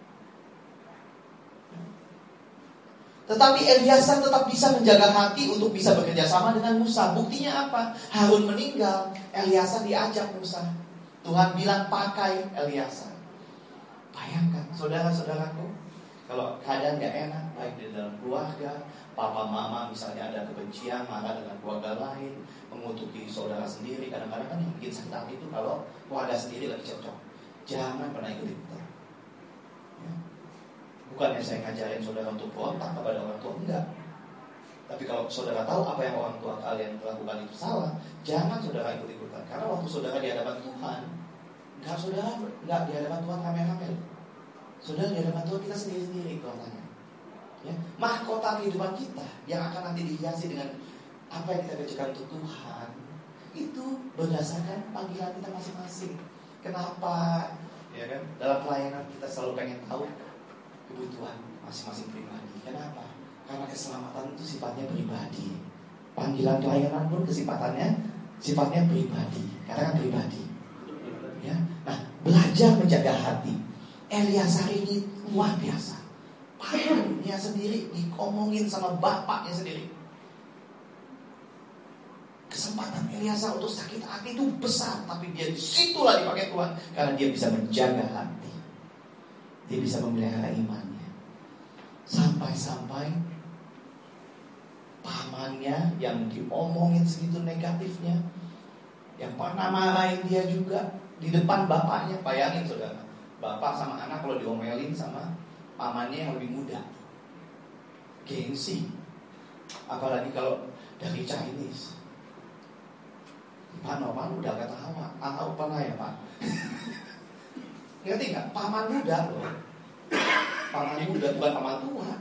Tetapi Eleazar tetap bisa menjaga hati untuk bisa bekerja sama dengan Musa. Buktinya apa? Harun meninggal, Eleazar diajak Musa. Tuhan bilang pakai Eleazar. Bayangkan, saudara-saudaraku, kalau keadaan gak enak, baik di dalam keluarga, papa mama misalnya ada kebencian, marah dengan keluarga lain, mengutuki saudara sendiri, kadang-kadang kan yang bikin sakit hati itu kalau keluarga sendiri lagi cocok. Jangan pernah ikut ikutan. Ya. Bukannya saya ngajarin saudara untuk berontak kepada orang tua, enggak. Tapi kalau saudara tahu apa yang orang tua kalian lakukan itu salah, jangan saudara ikut-ikutan. Karena waktu saudara di hadapan Tuhan, nggak saudara nggak di hadapan Tuhan rame-rame. Saudara di hadapan Tuhan kita sendiri-sendiri katanya. Ya, mahkota kehidupan kita yang akan nanti dihiasi dengan apa yang kita kerjakan untuk Tuhan itu berdasarkan panggilan kita masing-masing. Kenapa? Ya kan? Dalam pelayanan kita selalu pengen tahu kebutuhan masing-masing pribadi. Kenapa? Karena keselamatan itu sifatnya pribadi. Panggilan pelayanan pun kesifatannya sifatnya pribadi. Katakan pribadi. Ya. Nah, belajar menjaga hati. Eliasar ini luar biasa. Pamannya sendiri dikomongin sama bapaknya sendiri. Kesempatan Eliasar untuk sakit hati itu besar, tapi dia disitulah dipakai Tuhan karena dia bisa menjaga hati. Dia bisa memelihara imannya. Sampai-sampai pamannya yang diomongin segitu negatifnya, yang pernah marahin dia juga di depan bapaknya. Bayangin saudara, bapak sama anak kalau diomelin sama pamannya yang lebih muda, gengsi. Apalagi kalau dari Chinese. Pak Noman udah ketawa, atau pernah ya Pak? Ngerti nggak? Paman muda loh, paman muda bukan paman tua.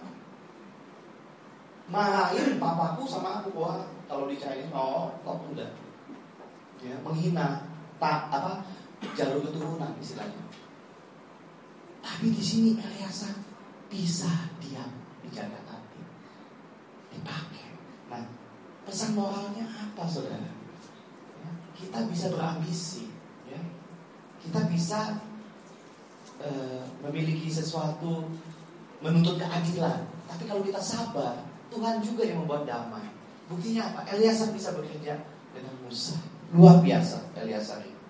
Marahin papaku sama aku, wah kalau di Chinese oh top muda, ya menghina, tak apa jalur keturunan istilahnya. Tapi di sini Eliasar bisa diam, dijaga hati, dipakai. Nah, pesan moralnya apa saudara? Kita bisa berambisi, ya. Kita bisa uh, memiliki sesuatu, menuntut keadilan. Tapi kalau kita sabar, Tuhan juga yang membuat damai. Buktinya apa? Eliasar bisa bekerja dengan Musa. Luar biasa Eliasar ini.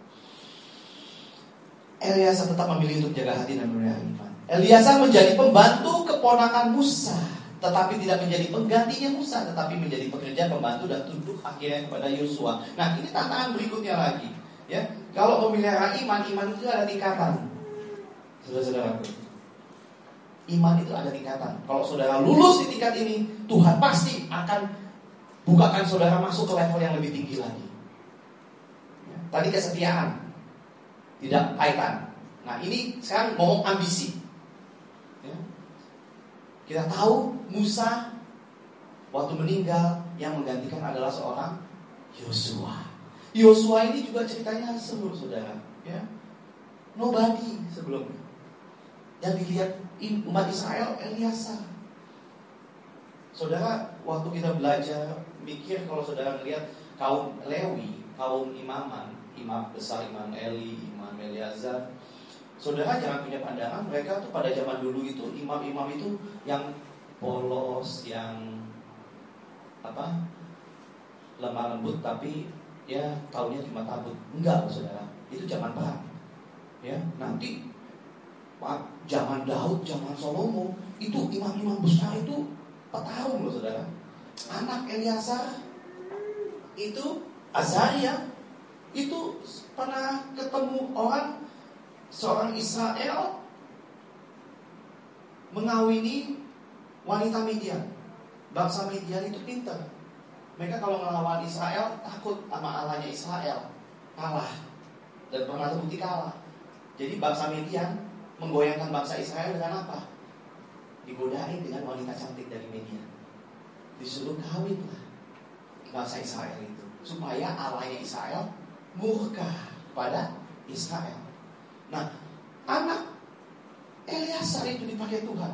Eliasar tetap memilih untuk jaga hati dan memelihara iman. Eliasar menjadi pembantu keponakan Musa, tetapi tidak menjadi penggantinya Musa, tetapi menjadi pekerja pembantu dan tunduk akhirnya kepada Yosua. Nah, ini tantangan berikutnya lagi, ya. Kalau memelihara iman, iman itu ada tingkatan. Saudara-saudaraku, iman itu ada tingkatan. Kalau saudara lulus di tingkat ini, Tuhan pasti akan bukakan saudara masuk ke level yang lebih tinggi lagi. Ya. Tadi kesetiaan, tidak kaitan. Nah, ini sekarang ngomong ambisi. Ya. Kita tahu Musa waktu meninggal yang menggantikan adalah seorang Yosua. Yosua ini juga ceritanya seluruh saudara, ya. Nobody sebelumnya. Yang dilihat umat Israel Eliasar. Saudara, waktu kita belajar mikir kalau saudara melihat kaum Lewi, kaum imaman, imam besar, imam Eli, imam Eleazar, saudara jangan punya pandangan mereka tuh pada zaman dulu itu imam-imam itu yang polos, yang apa lemah lembut, tapi ya taunya cuma tabut. Enggak, saudara, itu zaman perang. Ya, nanti zaman Daud, zaman Salomo, itu imam-imam besar itu petarung loh saudara. Anak Eliasar itu Azaria itu pernah ketemu orang, seorang Israel mengawini wanita Midian. Bangsa Midian itu pintar. Mereka kalau melawan Israel takut sama Allahnya Israel, kalah, dan pernah terbukti kalah. Jadi bangsa Midian menggoyangkan bangsa Israel dengan apa? Digodain dengan wanita cantik dari Midian. Disuruh kawinlah bangsa Israel itu, supaya Allahnya Israel murka pada Israel. Nah, anak Eliasar itu dipakai Tuhan.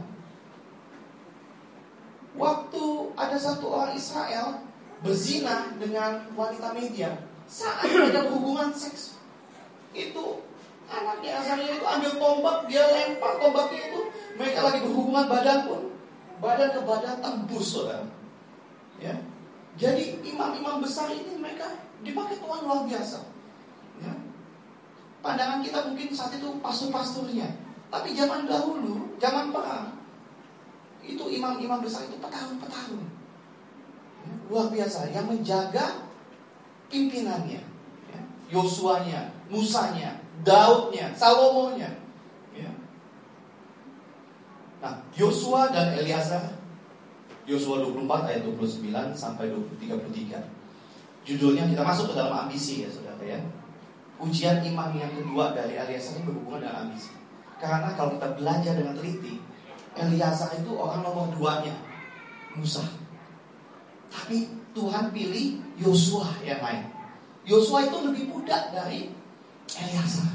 Waktu ada satu orang Israel berzina dengan wanita Midian, saat mereka berhubungan seks, itu anaknya Azaria itu ambil tombak, dia lempar tombaknya itu, mereka lagi berhubungan badan pun, badan ke badan tembus, saudara. Ya, jadi imam-imam besar ini mereka dipakai Tuhan luar biasa. Ya. Pandangan kita mungkin saat itu pastor-pastornya, tapi zaman dahulu, zaman perang, itu imam-imam besar itu petarung-petarung, ya, luar biasa, yang menjaga pimpinannya, ya, Yosuanya, Musanya, Daudnya, Salomonya, ya. Nah, Yosua dan Eliazar Yosua dua puluh empat ayat dua puluh sembilan sampai tiga puluh tiga. Judulnya, kita masuk ke dalam ambisi ya saudara ya. Ujian iman yang kedua dari Eliezer ini berhubungan dengan ambisi. Karena kalau kita belajar dengan teliti, Eliezer itu orang nomor duanya Musa. Tapi Tuhan pilih Yosua yang lain. Yosua itu lebih muda dari Eliezer.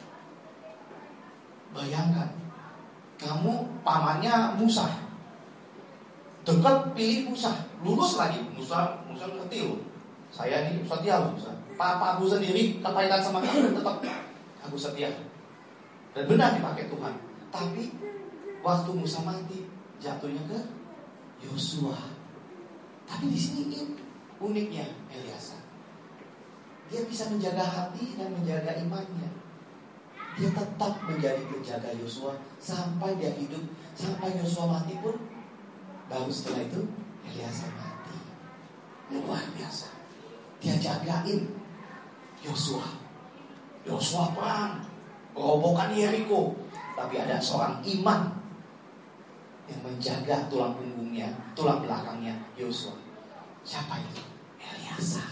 Bayangkan, kamu pamannya Musa, dekat pilih Musa, lulus lagi. Musa, Musa ngerti loh, saya ini setia loh Musa. Papa aku sendiri kepahitan sama kamu, tetap aku setia. Dan benar dipakai Tuhan. Tapi waktu Musa mati, jatuhnya ke Yosua. Tapi di sini uniknya Eliezer, dia bisa menjaga hati dan menjaga imannya. Dia tetap menjadi penjaga Yosua sampai dia hidup, sampai Yosua mati pun. Baru setelah itu Eliezer mati. Luar biasa. Dia jagain Yosua. Yosua perang, robohkan Yeriko. Tapi ada seorang iman yang menjaga tulang punggungnya, tulang belakangnya Yosua. Siapa itu? Eliezer.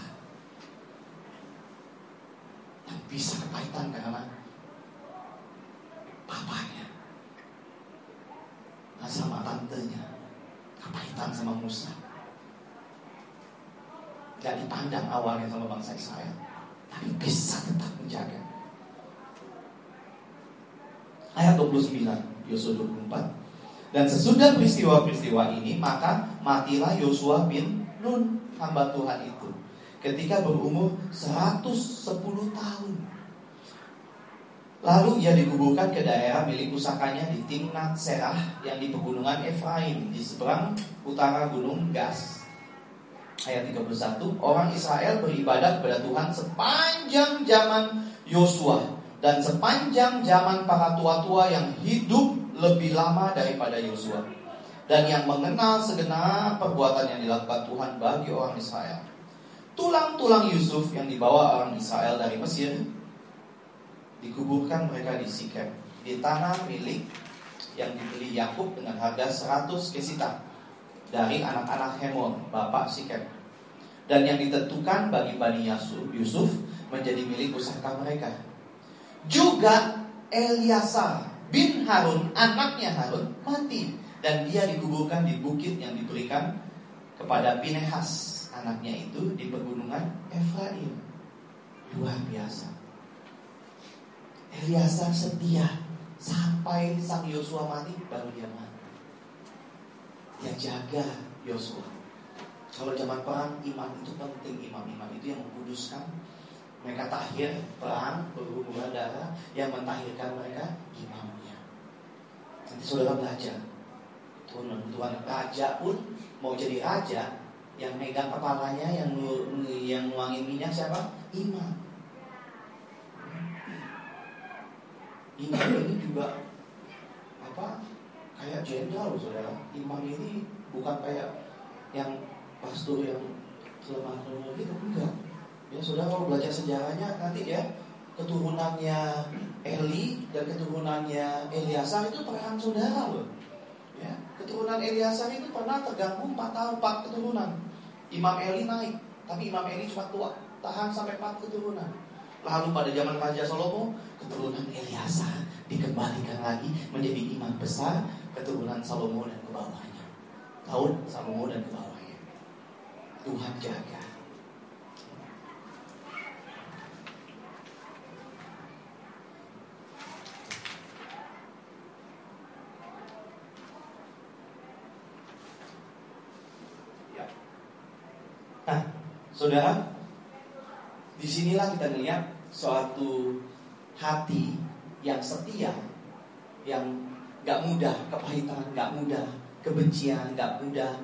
Yang bisa kepahitan karena papanya, nah sama tantenya, kepahitan sama Musa. Gak dipandang awalnya sama bangsa Israel, tapi bisa tetap menjaga. Ayat dua puluh sembilan, Yosua dua puluh empat. Dan sesudah peristiwa-peristiwa ini, maka matilah Yosua bin Nun, hamba Tuhan itu, ketika berumur seratus sepuluh tahun. Lalu ia dikuburkan ke daerah milik pusakanya di Timnat Serah yang di pegunungan Efraim, di seberang utara gunung Gas. Ayat tiga puluh satu, orang Israel beribadah kepada Tuhan sepanjang zaman Yosua dan sepanjang zaman para tua-tua yang hidup lebih lama daripada Yosua, dan yang mengenal segenap perbuatan yang dilakukan Tuhan bagi orang Israel. Tulang-tulang Yusuf yang dibawa orang Israel dari Mesir dikuburkan mereka di Sikem, di tanah milik yang dibeli Yakub dengan harga seratus kesita dari anak-anak Hemor, bapak Sikem, dan yang ditentukan bagi Bani Yusuf menjadi milik pusaka mereka. Juga Eliezer bin Harun, anaknya Harun, mati, dan dia dikuburkan di bukit yang diberikan kepada Pinehas, anaknya itu, di pegunungan Efraim. Luar biasa. Eliezer setia sampai sang Yosua mati, baru dia mati. Dia jaga Yosua. Kalau zaman perang, imam itu penting. Imam-imam itu yang mengkuduskan. Mereka tahir, perang, berhubungan darah. Yang mentahirkan mereka, imamnya. Nanti saudara belajar, Tuhan, Tuhan raja pun mau jadi raja, yang megang kepalanya, yang yang nuangin minyak siapa? Imam. Imam ini juga apa? Kayak jenderal, saudara. Imam ini bukan kayak yang pastor yang lemah-lemah gitu, enggak. Ya, saudara kalau belajar sejarahnya nanti ya, keturunannya Eli dan keturunannya Eliezer itu perang saudara loh. Ya, keturunan Eliezer itu pernah terganggu empat tahun, empat keturunan. Imam Eli naik, tapi Imam Eli cuma tua, tahan sampai empat keturunan. Lalu pada zaman Raja Salomo, keturunan Eliezer dikembalikan lagi menjadi imam besar, keturunan Salomo dan ke bawahnya. Tahun Salomo dan ke bawahnya. Tuhan jaga. Ya. Nah, saudara, disinilah kita lihat suatu hati yang setia, yang gak mudah kepahitan, gak mudah kebencian, gak mudah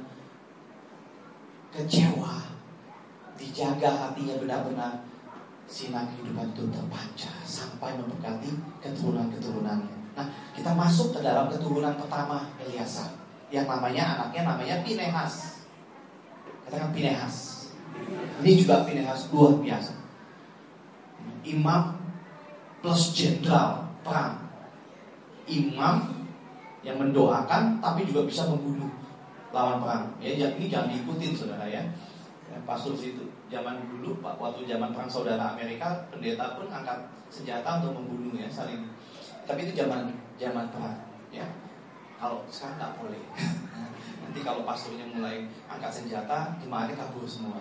kecewa. Dijaga hatinya benar-benar, sinar kehidupan itu terpancar sampai memberkati keturunan-keturunannya. Nah, kita masuk ke dalam keturunan pertama Eliezer, yang namanya, anaknya namanya Pinehas. Katakan Pinehas. Ini juga Pinehas luar biasa, imam plus jenderal perang. Imam yang mendoakan tapi juga bisa membunuh. lawan perang. Ya, ini jangan diikutin saudara ya. Ya, pastor itu zaman dulu, Pak, waktu zaman perang saudara Amerika, pendeta pun angkat senjata untuk membunuh ya, saling. Tapi itu zaman zaman perang ya. Kalau sekarang nggak boleh. Nanti kalau pastornya mulai angkat senjata, jemaatnya kabur semua.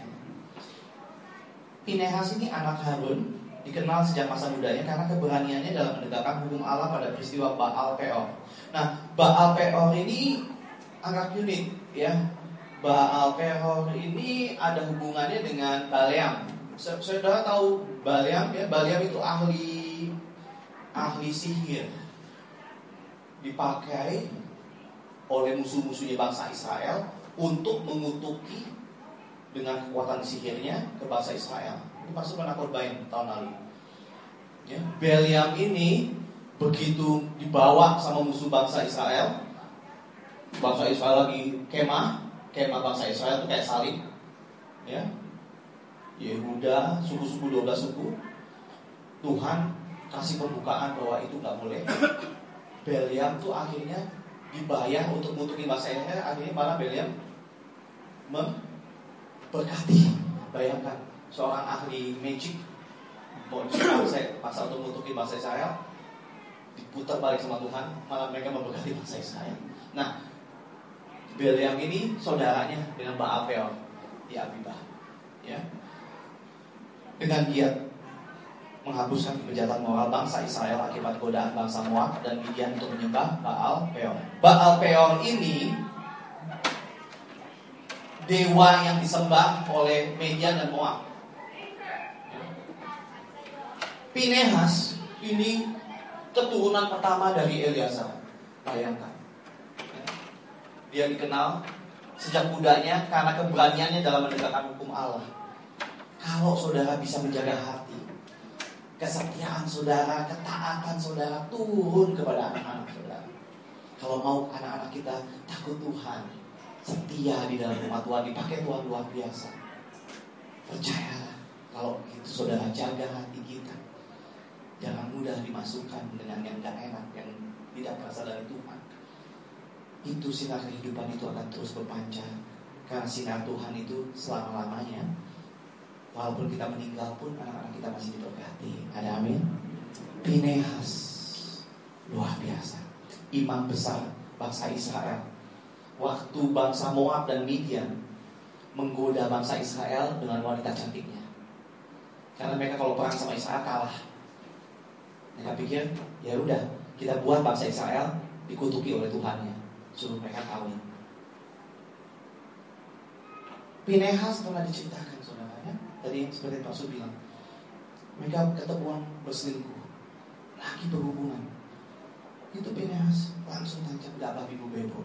Pinehas ini anak Harun, dikenal sejak masa mudanya karena keberaniannya dalam menegakkan hukum Allah pada peristiwa Baal Peor. Nah, Baal Peor ini agak unik ya. Baal Peor ini ada hubungannya dengan Baleam. Saudara tahu Baleam ya? Baleam itu ahli ahli sihir, dipakai oleh musuh-musuhnya bangsa Israel untuk mengutuki dengan kekuatan sihirnya ke bangsa Israel. Ini pasti pernah korban tahun lalu. Ya, Baleam ini begitu dibawa sama musuh bangsa Israel, bangsa Israel lagi kemah, kemah bangsa Israel itu kayak salib, ya. Yehuda, suku-suku dua belas suku. Tuhan kasih pembukaan bahwa itu nggak boleh. Baleam tuh akhirnya dibayar untuk ngutukin bangsa Israel. Akhirnya malah Baleam memberkati. Bayangkan seorang ahli magic mau dipaksa paksa untuk ngutukin bangsa Israel, diputar balik sama Tuhan, malah mereka memberkati bangsa Israel. Nah, Baleam ini saudaranya dengan Baal Peor di Abibah, ya. Dengan giat menghapuskan kejahatan moral bangsa Israel akibat godaan bangsa Moab dan Midian untuk menyembah Baal Peor. Baal Peor ini dewa yang disembah oleh Midian dan Moab. Pinehas ini keturunan pertama dari Eleazar. Bayangkan, dia dikenal sejak mudanya karena keberaniannya dalam menegakkan hukum Allah. Kalau saudara bisa menjaga hati, kesetiaan saudara, ketaatan saudara turun kepada anak-anak saudara. Kalau mau anak-anak kita takut Tuhan, setia di dalam rumah Tuhan, dipakai Tuhan luar biasa. Percayalah, kalau itu saudara jaga hati kita, jangan mudah dimasukkan dengan yang gak enak, yang tidak berasal dari Tuhan. Itu sinar kehidupan itu akan terus berpancar, karena sinar Tuhan itu selama-lamanya. Walaupun kita meninggal pun anak-anak kita masih diberkati. Ada amin. Pinehas luar biasa, imam besar bangsa Israel. Waktu bangsa Moab dan Midian menggoda bangsa Israel dengan wanita cantiknya, karena mereka kalau perang sama Israel kalah. Mereka pikir, ya udah kita buat bangsa Israel dikutuki oleh Tuhannya, suruh mereka kawin. Pinehas pernah diceritakan saudaranya, tadi seperti Pak Su bilang, mereka ketemuan berselingkuh, lagi berhubungan. Itu Pinehas langsung tancap, gak babi bu bebo.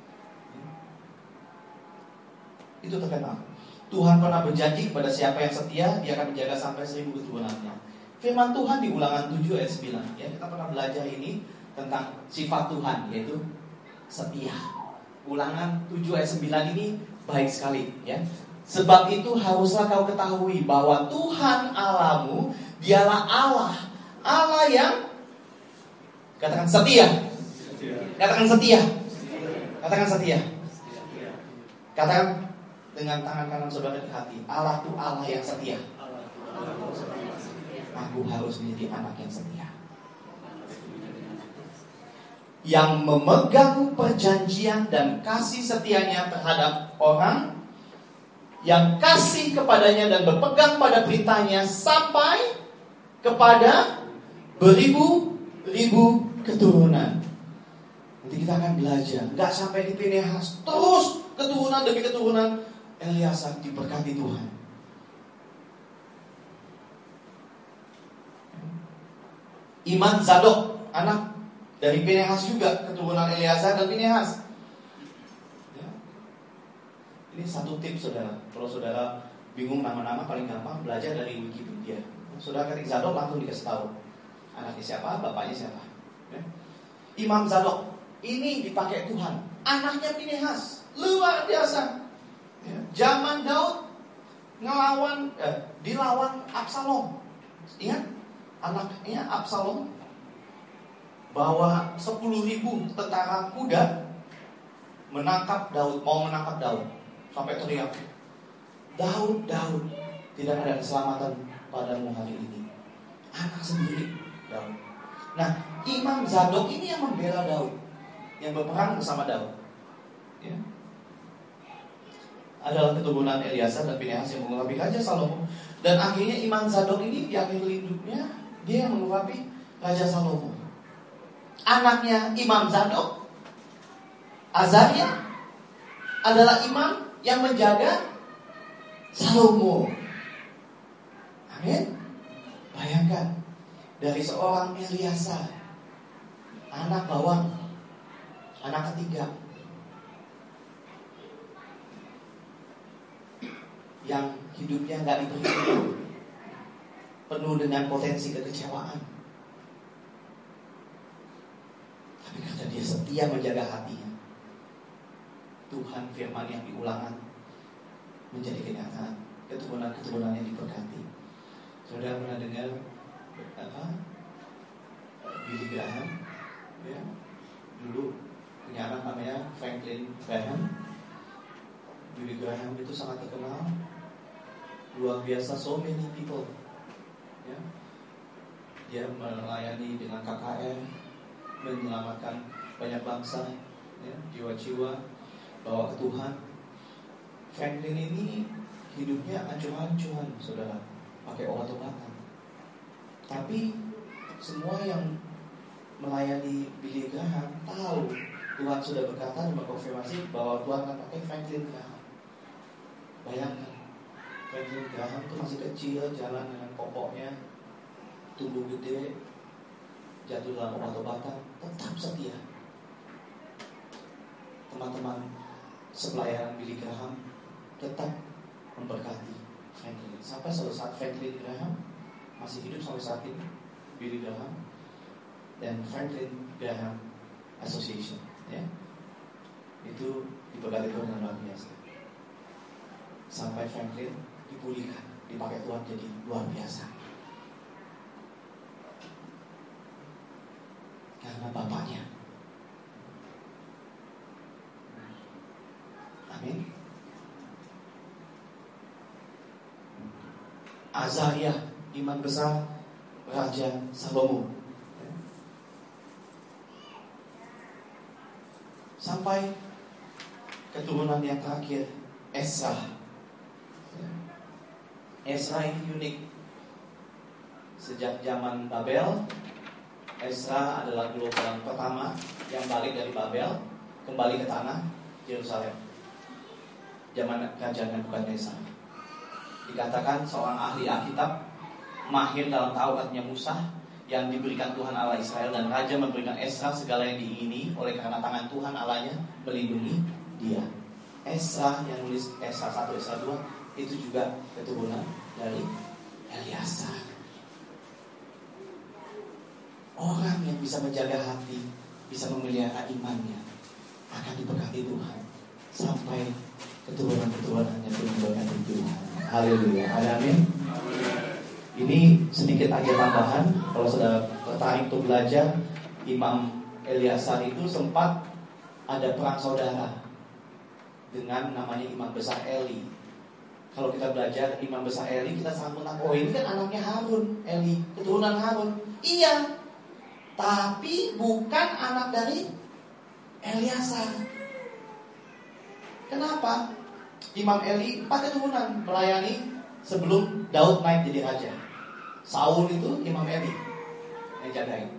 Itu terkenal. Tuhan pernah berjanji kepada siapa yang setia, dia akan menjaga sampai seribu keturunannya. Firman Tuhan di Ulangan tujuh ayat sembilan, ya, kita pernah belajar ini tentang sifat Tuhan, yaitu setia. Ulangan tujuh ayat sembilan ini baik sekali, ya. Sebab itu haruslah kau ketahui bahwa Tuhan Allahmu, dialah Allah, Allah yang katakan setia. Katakan setia. Katakan setia. Katakan dengan tangan kanan saudara di hati, Allah itu Allah yang setia. Aku harus menjadi anak yang setia, yang memegang perjanjian dan kasih setianya terhadap orang, yang kasih kepadanya dan berpegang pada perintahnya sampai kepada beribu-ribu keturunan. Nanti kita akan belajar, gak sampai di Pinehas, terus keturunan demi keturunan Eleazar diberkati Tuhan. Iman Zadok, anak dari Pinehas juga, keturunan Eleazar dan Pinehas. Ya. Ini satu tips saudara. Kalau saudara bingung nama-nama, paling gampang belajar dari Wikipedia. Saudara ketik Zadok langsung dikasih tahu anaknya siapa, bapaknya siapa. Ya. Imam Zadok ini dipakai Tuhan, anaknya Pinehas, luar biasa. Ya. Zaman Daud ngelawan, eh, dilawan Absalom. Ingat? Anaknya Absalom bawa sepuluh ribu tentara kuda menangkap Daud, mau menangkap Daud, sampai teriak, Daud, Daud, tidak ada keselamatan padamu hari ini. Anak sendiri Daud. Nah, Imam Zadok ini yang membela Daud, yang berperang bersama Daud, ya. Adalah keturunan Eliasa dan Pinehas yang mengurapi Raja Salomo. Dan akhirnya Imam Zadok ini di akhir hidupnya dia yang mengurapi Raja Salomo. Anaknya Imam Zadok, Azaria, adalah imam yang menjaga Salomo. Amin. Bayangkan, dari seorang Eliasa, anak bawang, anak ketiga, yang hidupnya gak diberi hidup, penuh dengan potensi kekecewaan. Tapi karena dia setia menjaga hatinya, Tuhan firman yang diulangan menjadi kenyataan. Keturunan-keturunan yang diberkati. Saudara pernah dengar apa? Billy Graham, ya? Dulu punya anak namanya Franklin Graham. Billy Graham itu sangat terkenal, luar biasa, so many people, ya. Dia melayani dengan K K R, menyelamatkan banyak bangsa, ya, jiwa-jiwa bawa ke Tuhan. Franklin ini hidupnya ancur-ancuran, saudara, pakai obat-obatan. Tapi semua yang melayani Billy Graham tahu Tuhan sudah berkata dan mengkonfirmasi bahwa Tuhan akan pakai Franklin Graham. Bayangkan, Franklin Graham itu masih kecil, jalan dengan popoknya, tumbuh gede, jatuh dalam obat-obatan, tetap setia. Teman-teman sepelayanan Billy Graham tetap memberkati Franklin. Sampai suatu saat Franklin Graham masih hidup sampai saat ini, Billy Graham dan Franklin Graham Association, ya, itu diberkati Tuhan dengan luar biasa. Sampai Franklin dipulihkan, dipakai Tuhan jadi luar biasa. Karena bapaknya. Amin. Azaria, imam besar Raja Salomo. Sampai keturunan yang terakhir, Esra. Esra ini unik. Sejak zaman Babel, Esra adalah gelombang pertama yang balik dari Babel kembali ke tanah Yerusalem. Zaman kerajaan Nebukadnezar. Dikatakan seorang ahli Alkitab mahir dalam Tauratnya Musa yang diberikan Tuhan Allah Israel, dan raja memberikan Esra segala yang diingini oleh karena tangan Tuhan Allahnya melindungi dia. Esra yang nulis Esra satu, Esra dua itu juga keturunan dari Eliasa. Orang yang bisa menjaga hati, bisa memelihara imannya, akan diberkati Tuhan sampai keturunan-keturunannya pun diberkati Tuhan. Haleluya. Amin. Ini sedikit aja tambahan. Kalau sudah tertarik untuk belajar, Imam Eliasa itu sempat ada perang saudara dengan namanya Imam Besar Eli. Kalau kita belajar Imam Besar Eli, kita sangkut, oh ini kan anaknya Harun, Eli, keturunan Harun. Iya, tapi bukan anak dari Eliasa. Kenapa? Imam Eli empat keturunan melayani sebelum Daud naik jadi raja. Saul itu Imam Eli yang jagain.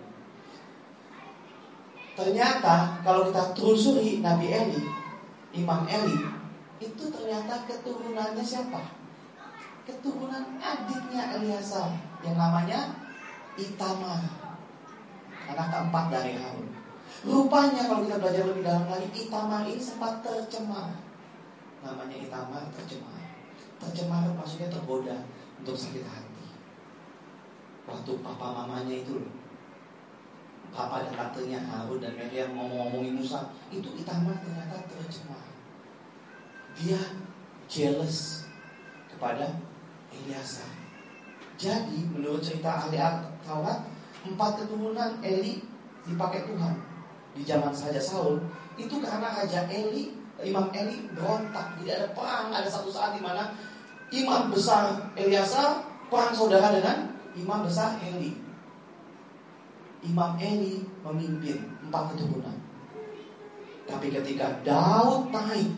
Ternyata kalau kita telusuri Nabi Eli, Imam Eli itu ternyata keturunannya siapa? Keturunan adiknya Eliasa yang namanya Itamar, anak keempat dari Harun. Rupanya kalau kita belajar lebih dalam lagi, Itamar ini sempat tercemar. Namanya Itamar tercemar. Tercemar maksudnya tergoda untuk sakit hati. Waktu papa mamanya itu loh, papa dan tantenya Harun dan Miriam ngomong-ngomongin Musa, itu Itamar ternyata tercemar. Dia jealous kepada Eliasa. Jadi menurut cerita ahli Taurat, empat keturunan Eli dipakai Tuhan di zaman Raja Saul Itu karena Raja Eli, Imam Eli berontak. Tidak ada perang. Ada satu saat di mana imam besar Eleazar perang saudara dengan imam besar Eli. Imam Eli memimpin empat keturunan. Tapi ketika Daud naik,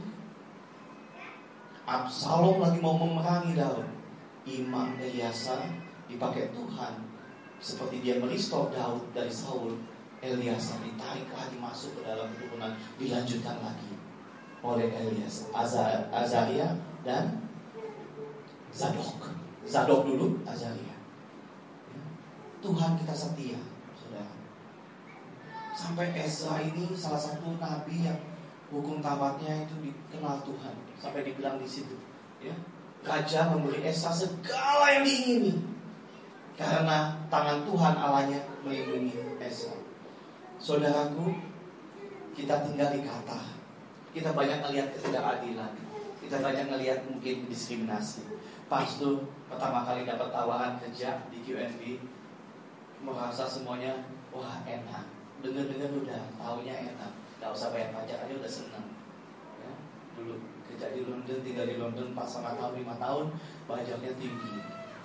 Absalom lagi mau memerangi Daud, Imam Eleazar dipakai Tuhan seperti dia merestore Daud dari Saul. Eleazar ditarik lagi masuk ke dalam keturunan, dilanjutkan lagi oleh Eleazar, Azar, Azaria dan Zadok. Zadok dulu, Azaria. Tuhan kita setia, saudara. Sampai Ezra ini salah satu nabi yang hukum Tauratnya itu dikenal Tuhan. Sampai dibilang di situ, ya, raja memberi Ezra segala yang diingini karena tangan Tuhan Allahnya melindungi Ezra. Saudaraku, kita tinggal di kata. Kita banyak melihat ketidakadilan. Kita banyak melihat mungkin diskriminasi. Pas tuh pertama kali dapat tawaran kerja di Q N B, merasa semuanya wah enak. Dengar-dengar udah taunya enak, gak usah bayar pajak aja udah senang. Ya, dulu kerja di London, tinggal di London empat setengah tahun, lima tahun, pajaknya tinggi.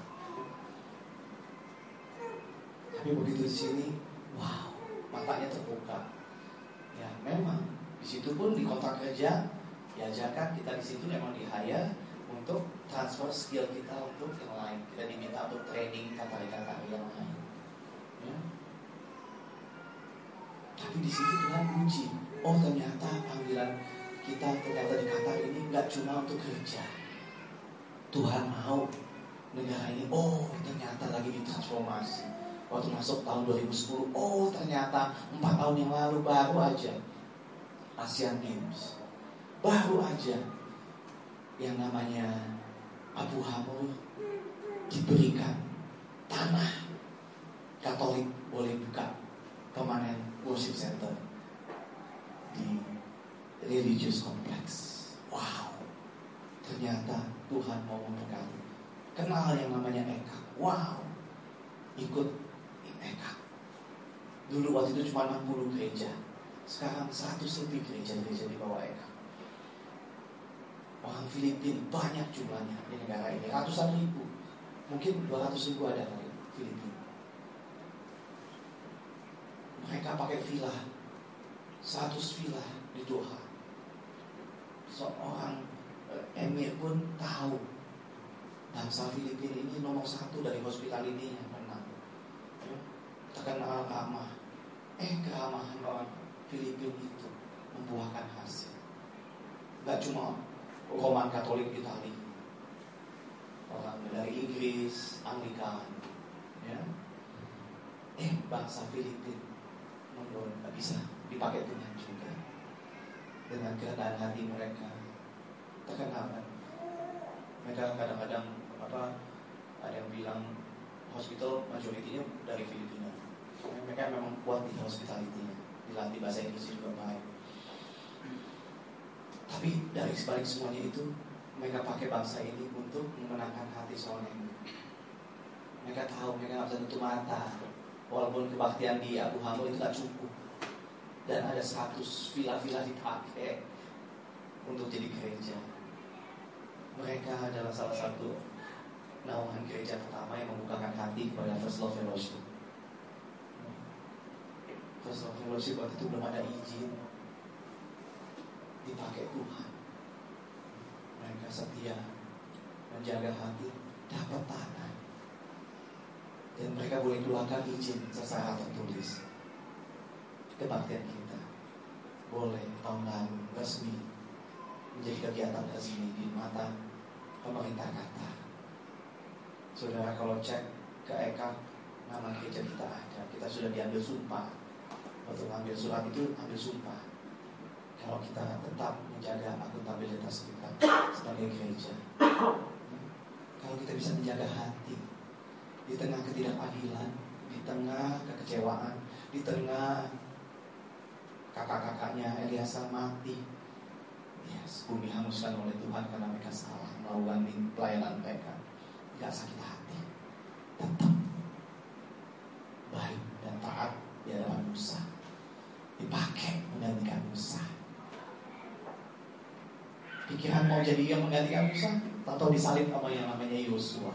Tapi begitu di sini, wow, matanya terbuka. Ya, memang di situ pun di kontrak kerja diajarkan kita di situ memang di-hire untuk transfer skill kita untuk yang lain. Kita diminta untuk training kata-kata yang lain. Ya. Tapi di situ Tuhan uji. Oh, ternyata panggilan kita ternyata di kata ini nggak cuma untuk kerja. Tuhan mau negara ini, oh ternyata lagi ditransformasi. Waktu masuk tahun dua ribu sepuluh, oh ternyata empat tahun yang lalu baru aja Asian Games, baru aja yang namanya Abu Hamur diberikan tanah Katolik boleh buka permanent worship center di religious complex. Wow, ternyata Tuhan mau memberkati. Kenal yang namanya Eka. Wow, ikut Eka. Dulu waktu itu cuma enam puluh gereja, sekarang seratus lebih gereja-gereja di bawah Eka. Orang Filipina banyak jumlahnya di negara ini, ratusan ribu, mungkin dua ratus ribu ada kali Filipina. Mereka pakai villa, seratus villa di Doha. Seorang emir pun tahu bangsa Filipina ini nomor satu dari hospitality yang pernah terkenal ramah. Eh keramahan orang Filipina itu membuahkan hasil. Gak cuma Roman Katolik Italia, orang dari Inggris, Anglikan, ya. Eh bangsa Filipina menurut gak bisa dipakai Tuhan juga dengan kerendahan hati mereka. Terkenal kan? Mereka kadang-kadang apa? Ada yang bilang hospital majoritinya dari Filipina. Mereka memang kuat di hospitality-nya, dilatih bahasa Inggris juga baik. Tapi dari sebalik semuanya itu, mereka pakai bangsa ini untuk memenangkan hati seorang ini. Mereka tahu mereka nggak bisa tutup mata, walaupun kebaktian di Abu Hamur itu tak cukup. Dan ada seratus villa-villa dipakai untuk jadi gereja. Mereka adalah salah satu naungan gereja pertama yang membukakan hati kepada First Love Fellowship. First Love Fellowship waktu itu belum ada izin, dipakai Tuhan. Mereka setia menjaga hati, dapat tanah, dan mereka boleh keluarkan izin secara tertulis. Kebaktian kita boleh tahun lalu resmi menjadi kegiatan resmi di mata pemerintah Qatar. Saudara kalau cek ke Eka, nama gereja kita ada. Kita sudah diambil sumpah. Waktu ambil surat itu ambil sumpah kalau kita tetap menjaga akuntabilitas kita sebagai gereja. Kalau kita bisa menjaga hati di tengah ketidakadilan, di tengah kekecewaan, di tengah kakak-kakaknya Eleazar mati, yes, bumi hanguskan oleh Tuhan karena mereka salah melakukan pelayanan mereka. Tidak sakit hati, tetap baik dan taat di hadapan Musa, dipakai menggantikan Musa. Pikiran mau jadi yang menggantikan Musa, atau disalib sama yang namanya Yosua.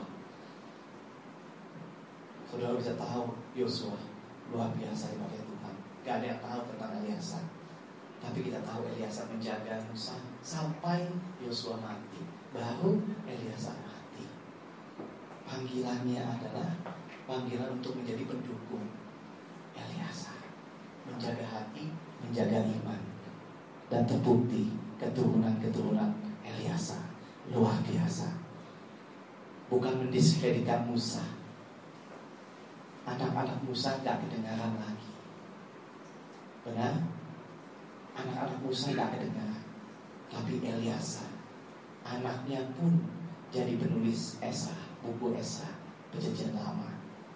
Saudara bisa tahu Yosua luar biasa dipakai Tuhan. Gak ada yang tahu tentang Eliezer, tapi kita tahu Eliezer menjaga Musa sampai Yosua mati. Baru Eliezer mati. Panggilannya adalah panggilan untuk menjadi pendukung Eliezer, menjaga hati, menjaga iman. Dan terbukti keturunan-keturunan Eliezer luar biasa. Bukan mendiskreditkan Musa. Anak-anak Musa tidak kedengaran lagi. Benar? Anak-anak Musa tidak kedengaran. Tapi Eliezer, anaknya pun jadi penulis Esra, buku Esra, Perjanjian Lama.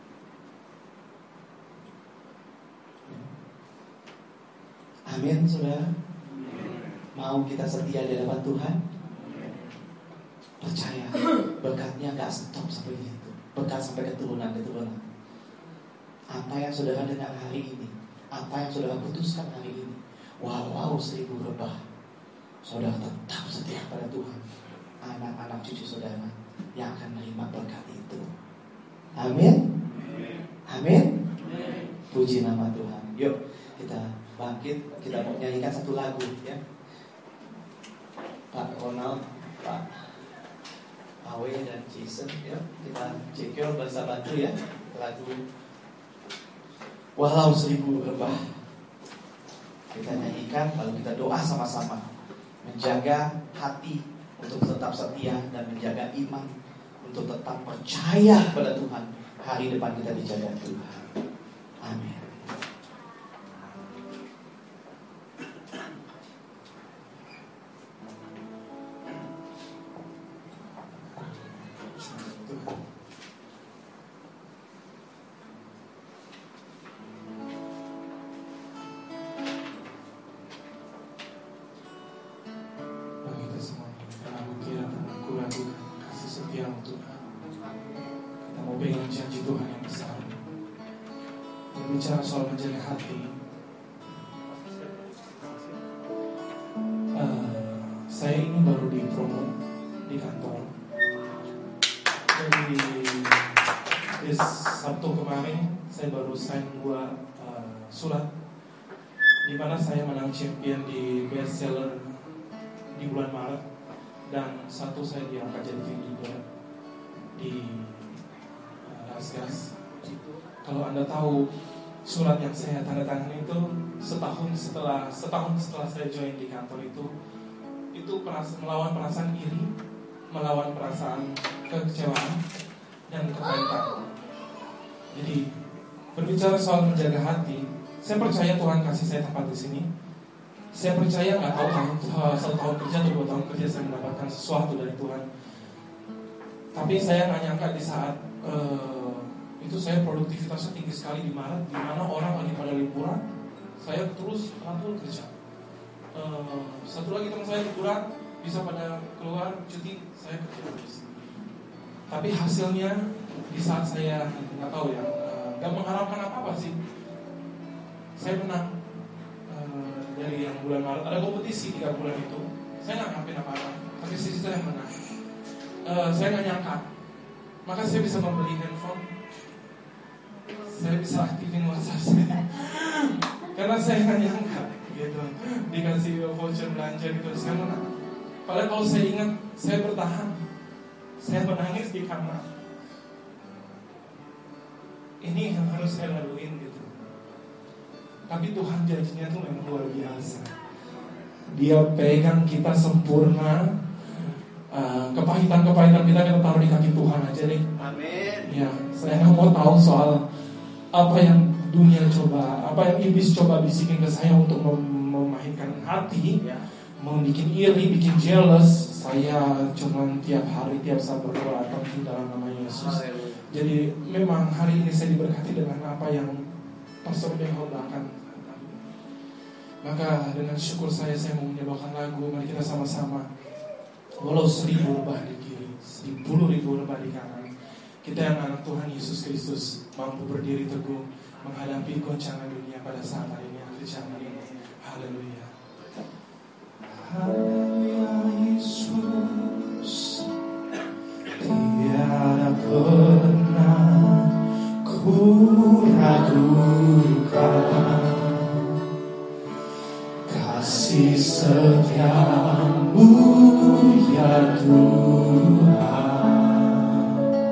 Amin, saudara. Mau kita setia di hadapan Tuhan? Percaya, berkatnya gak stop sampai itu. Berkat sampai keturunan-keturunan. Apa yang saudara dengar hari ini, apa yang saudara putuskan hari ini, walau seribu rebah, saudara tetap setia pada Tuhan. Anak-anak cucu saudara yang akan menerima berkat itu. Amin. Amin. Puji nama Tuhan. Yuk kita bangkit, kita mau nyanyikan satu lagu ya. Pak Ronald, Pak Awe dan Jason ya. Kita cekir bahasa bantu ya. Lagu walau seribu rebah. Kita nyanyikan lalu kita doa sama-sama. Menjaga hati untuk tetap setia dan menjaga iman untuk tetap percaya pada Tuhan. Hari depan kita dijaga Tuhan. Amin. Bicara soal menjaga hati, uh, saya ini baru di promo di kantor. Jadi di Sabtu kemarin saya baru sign dua uh, surat, di mana saya menang champion di bestseller di bulan Maret, dan satu saya diangkat jadi tim leader di uh, Asgas. Kalau Anda tahu, surat yang saya tanda tangan itu setahun setelah setahun setelah saya join di kantor itu, itu perasaan, melawan perasaan iri, melawan perasaan kekecewaan dan kepahitan. Jadi berbicara soal menjaga hati, saya percaya Tuhan kasih saya tempat di sini. Saya percaya nggak tahu tahun satu tahun kerja atau dua tahun kerja saya mendapatkan sesuatu dari Tuhan. Tapi saya nggak nyangka di saat uh, itu saya produktivitasnya tinggi sekali di Maret, di mana orang lagi pada liburan, saya terus rampul kerja. Uh, satu lagi teman saya liburan, bisa pada keluar cuti, saya kerja terus. Tapi hasilnya di saat saya nggak tahu ya, nggak uh, mengharapkan apa-apa sih. Saya menang uh, dari yang bulan Maret, ada kompetisi tiga bulan itu, saya nggak ngarepin apa-apa, tapi sisi saya menang. Uh, saya nggak nyangka, maka saya bisa membeli handphone. Saya bisa aktifin WhatsApp saya karena saya nggak nyangka gitu, dikasih voucher belanja gitu. Saya menang. Padahal kalau saya ingat, saya bertahan, saya menangis di kamar. Ini yang harus saya laluin gitu. Tapi Tuhan janjinya tuh memang luar biasa. Dia pegang kita sempurna. uh, Kepahitan-kepahitan kita kita taruh di kaki Tuhan aja deh. Amin. Ya, saya nggak mau tahu soal apa yang dunia coba, apa yang iblis coba bisikin ke saya untuk mem- memainkan hati, ya. Membuat iri, bikin jealous. Saya cuman tiap hari, tiap saat berdoa di dalam nama Yesus. Haleluya. Jadi memang hari ini saya diberkati dengan apa yang Pastor Ben khotbahkan. Maka dengan syukur saya, saya mau menyebakan lagu. Mari kita sama-sama. Walau seribu rebah di kiri, sepuluh ribu rebah di kanan, kita yang anak Tuhan Yesus Kristus mampu berdiri teguh menghadapi goncangan dunia pada saat hari ini, akhir zaman ini. Haleluya. Haleluya Yesus. pernah ku ragukan kasih setiamu ya Tuhan.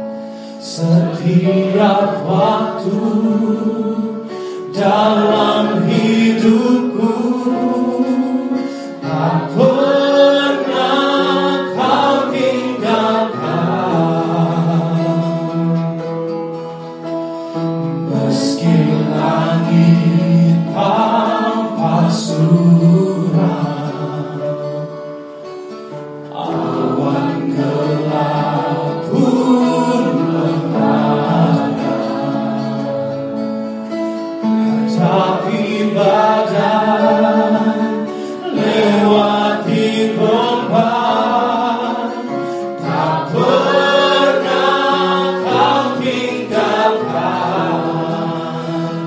Setiap waktu dalam hidupku tak pernah kau tinggalkan. Meski langit tampak suram, awan gelap pun melanda, hadapi badai, lewati ombak, tak pernah kau tinggalkan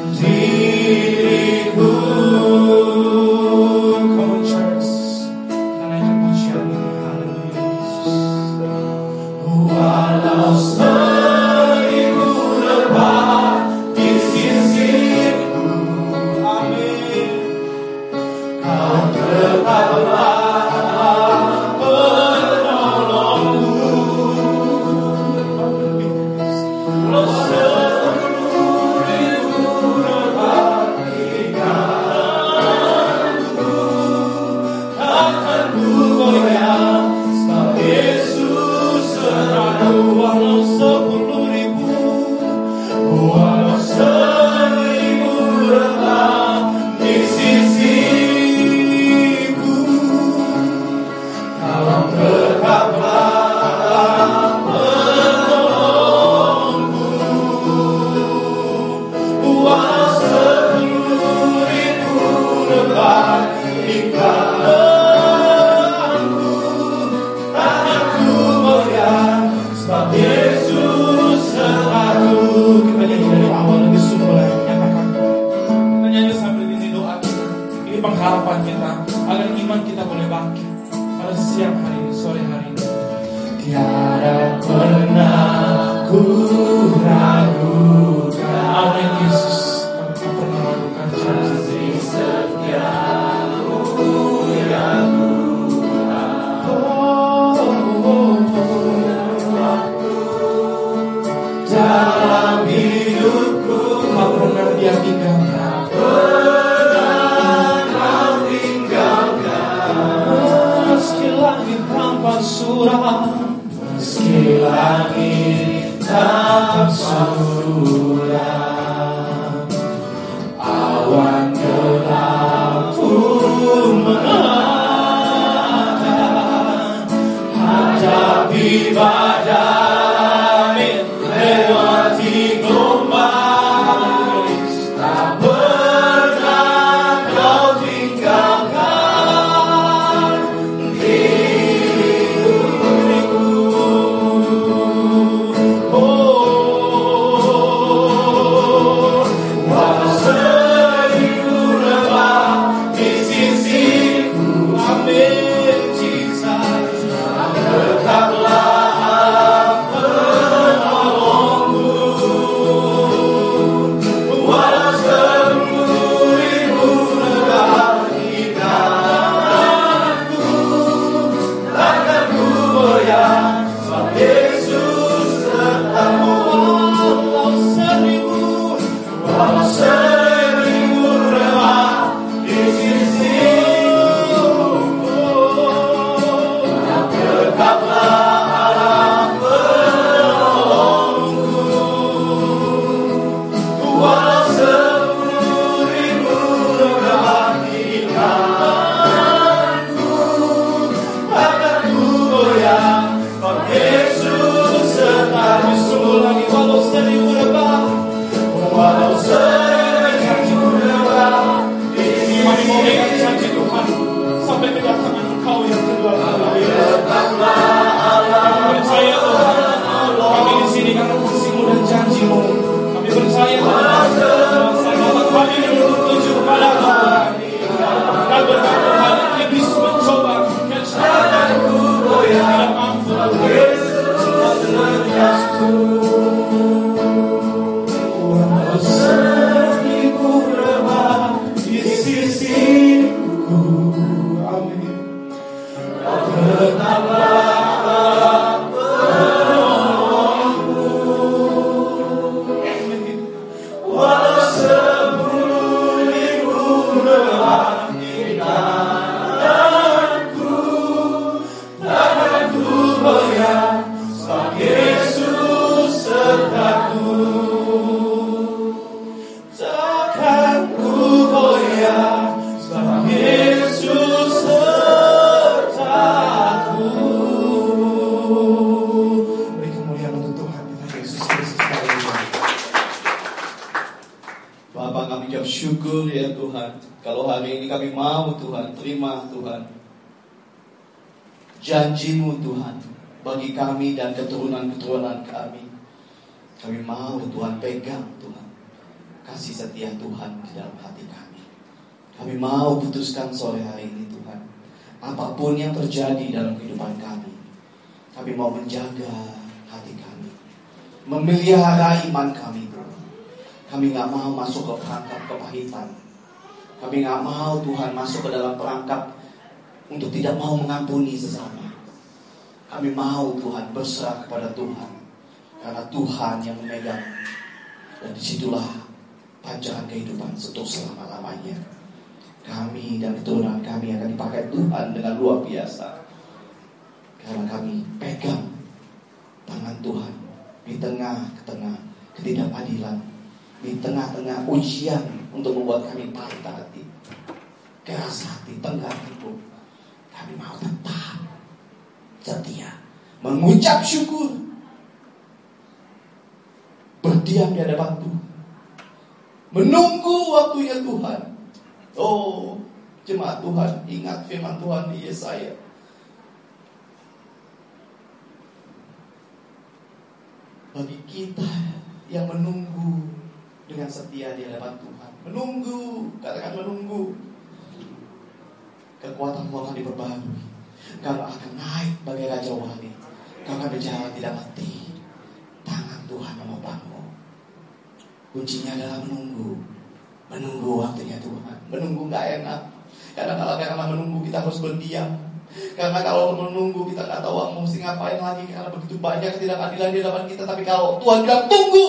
diriku. Come on church, kita naikkan pujian ini. Haleluya Yesus. Walau seribu lebah di sisiku, amin, kau tetaplah penolongku. Walau seribu lebah di kalanku, takkan ku goyah, sebab Yesus sertaku. Walau sepuluh ribu, walau seribu lebah di sisiku, kau tetaplah penolongku. Walau sepuluh ribu lebah di kalanku, takkan ku goyah, sebab Yesus sertaku. Kita nyanyi dari awal lagi, sungguh lah nyatakan. Kita nyanyi sambil ini doa kita. Ini pengharapan kita agar iman kita boleh bangkit pada siang hari ini, sore hari ini. Tiada pernah ku ragukan. Amin Yesus. Kami tak pernah ragukan kasih setiamu ya Tuhan. Oh, oh, oh. Dalam hidupku tak pernah dia tinggalkan. Pernah kau tinggalkan. Meski langit tampak suram, meski langit tampak suram, awan gelap pun melanda, hadapi badai, lewati gelombang, tak pernah kau tinggalkan diriku. Oh, Yesus Kristus. Bapak, kami ucap syukur ya Tuhan. Kalau hari ini kami mau Tuhan, terima Tuhan janji-Mu Tuhan bagi kami dan keturunan-keturunan kami. Kami mau Tuhan pegang Tuhan kasih setia Tuhan di dalam hati kami. Kami mau putuskan sore hari ini Tuhan, apapun yang terjadi dalam kehidupan kami, kami mau menjaga hati kami, memelihara iman kami Tuhan. Kami gak mau masuk ke perangkap kepahitan. Kami gak mau Tuhan masuk ke dalam perangkap untuk tidak mau mengampuni sesama. Kami mau Tuhan berserah kepada Tuhan, karena Tuhan yang memegang. Dan disitulah pancaran kehidupan untuk selama-lamanya. Kami dan keturunan kami akan dipakai Tuhan dengan luar biasa, karena kami pegang tangan Tuhan di tengah-tengah ketidakadilan, di tengah-tengah ujian untuk membuat kami patah hati, keras hati, tengah hati. Kami mau tetap setia, mengucap syukur, berdiam di hadapan Tuhan, menunggu waktunya Tuhan. Oh, jemaat Tuhan, ingat firman Tuhan di Yesaya. Bagi kita yang menunggu dengan setia di hadapan Tuhan, menunggu, katakan menunggu, kekuatanmu akan diperbarui. Kau akan naik bagai Raja Wali. Kau akan berjalan tidak mati. Tangan Tuhan menopangmu. Kuncinya adalah menunggu. Menunggu waktunya Tuhan. Menunggu gak enak. Karena kalau karena menunggu kita harus berdiam. Karena kalau menunggu kita gak tahu mesti ngapain lagi. Karena begitu banyak ketidakadilan di hadapan kita. Tapi kalau Tuhan bilang tunggu,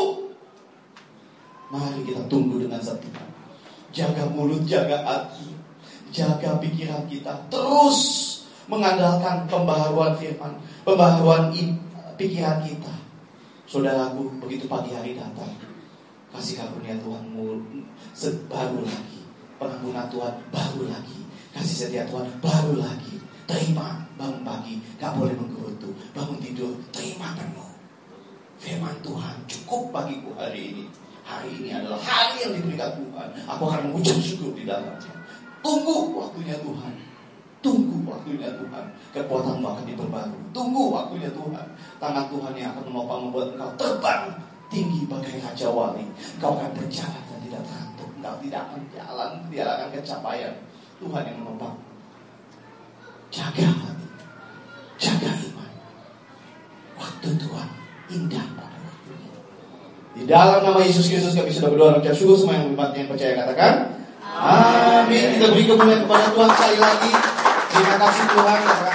mari kita tunggu dengan setia. Jaga mulut, jaga hati, jaga pikiran kita. Terus mengandalkan pembaharuan firman, pembaharuan pikiran kita. Saudaraku, begitu pagi hari datang, kasih karunia Tuhanmu baru lagi, pengampunan Tuhan baru lagi, kasih setia Tuhan baru lagi. Terima, bangun pagi, gak boleh menggerutu. Bangun tidur, terima penuh firman Tuhan. Cukup bagiku hari ini. Hari ini adalah hari yang diberikan Tuhan. Aku akan mengucap syukur di dalamnya. Tunggu waktunya Tuhan. Tunggu waktunya Tuhan. Kekuatanmu akan diperbarui. Tunggu waktunya Tuhan. Tangan Tuhan yang akan menopang, membuat engkau terbang tinggi bagai Raja Wali. Engkau akan berjalan dan tidak terantuk. Engkau tidak akan jalan, tidak akan kecapaian. Tuhan yang menopang. Jaga hati, jaga iman. Waktu Tuhan indah pada waktunya. Di dalam nama Yesus Kristus kami sudah berdoa dan syukur. Semua yang yang percaya katakan amin. Kita beri kemuliaan kepada Tuhan sekali lagi. Terima kasih Tuhan.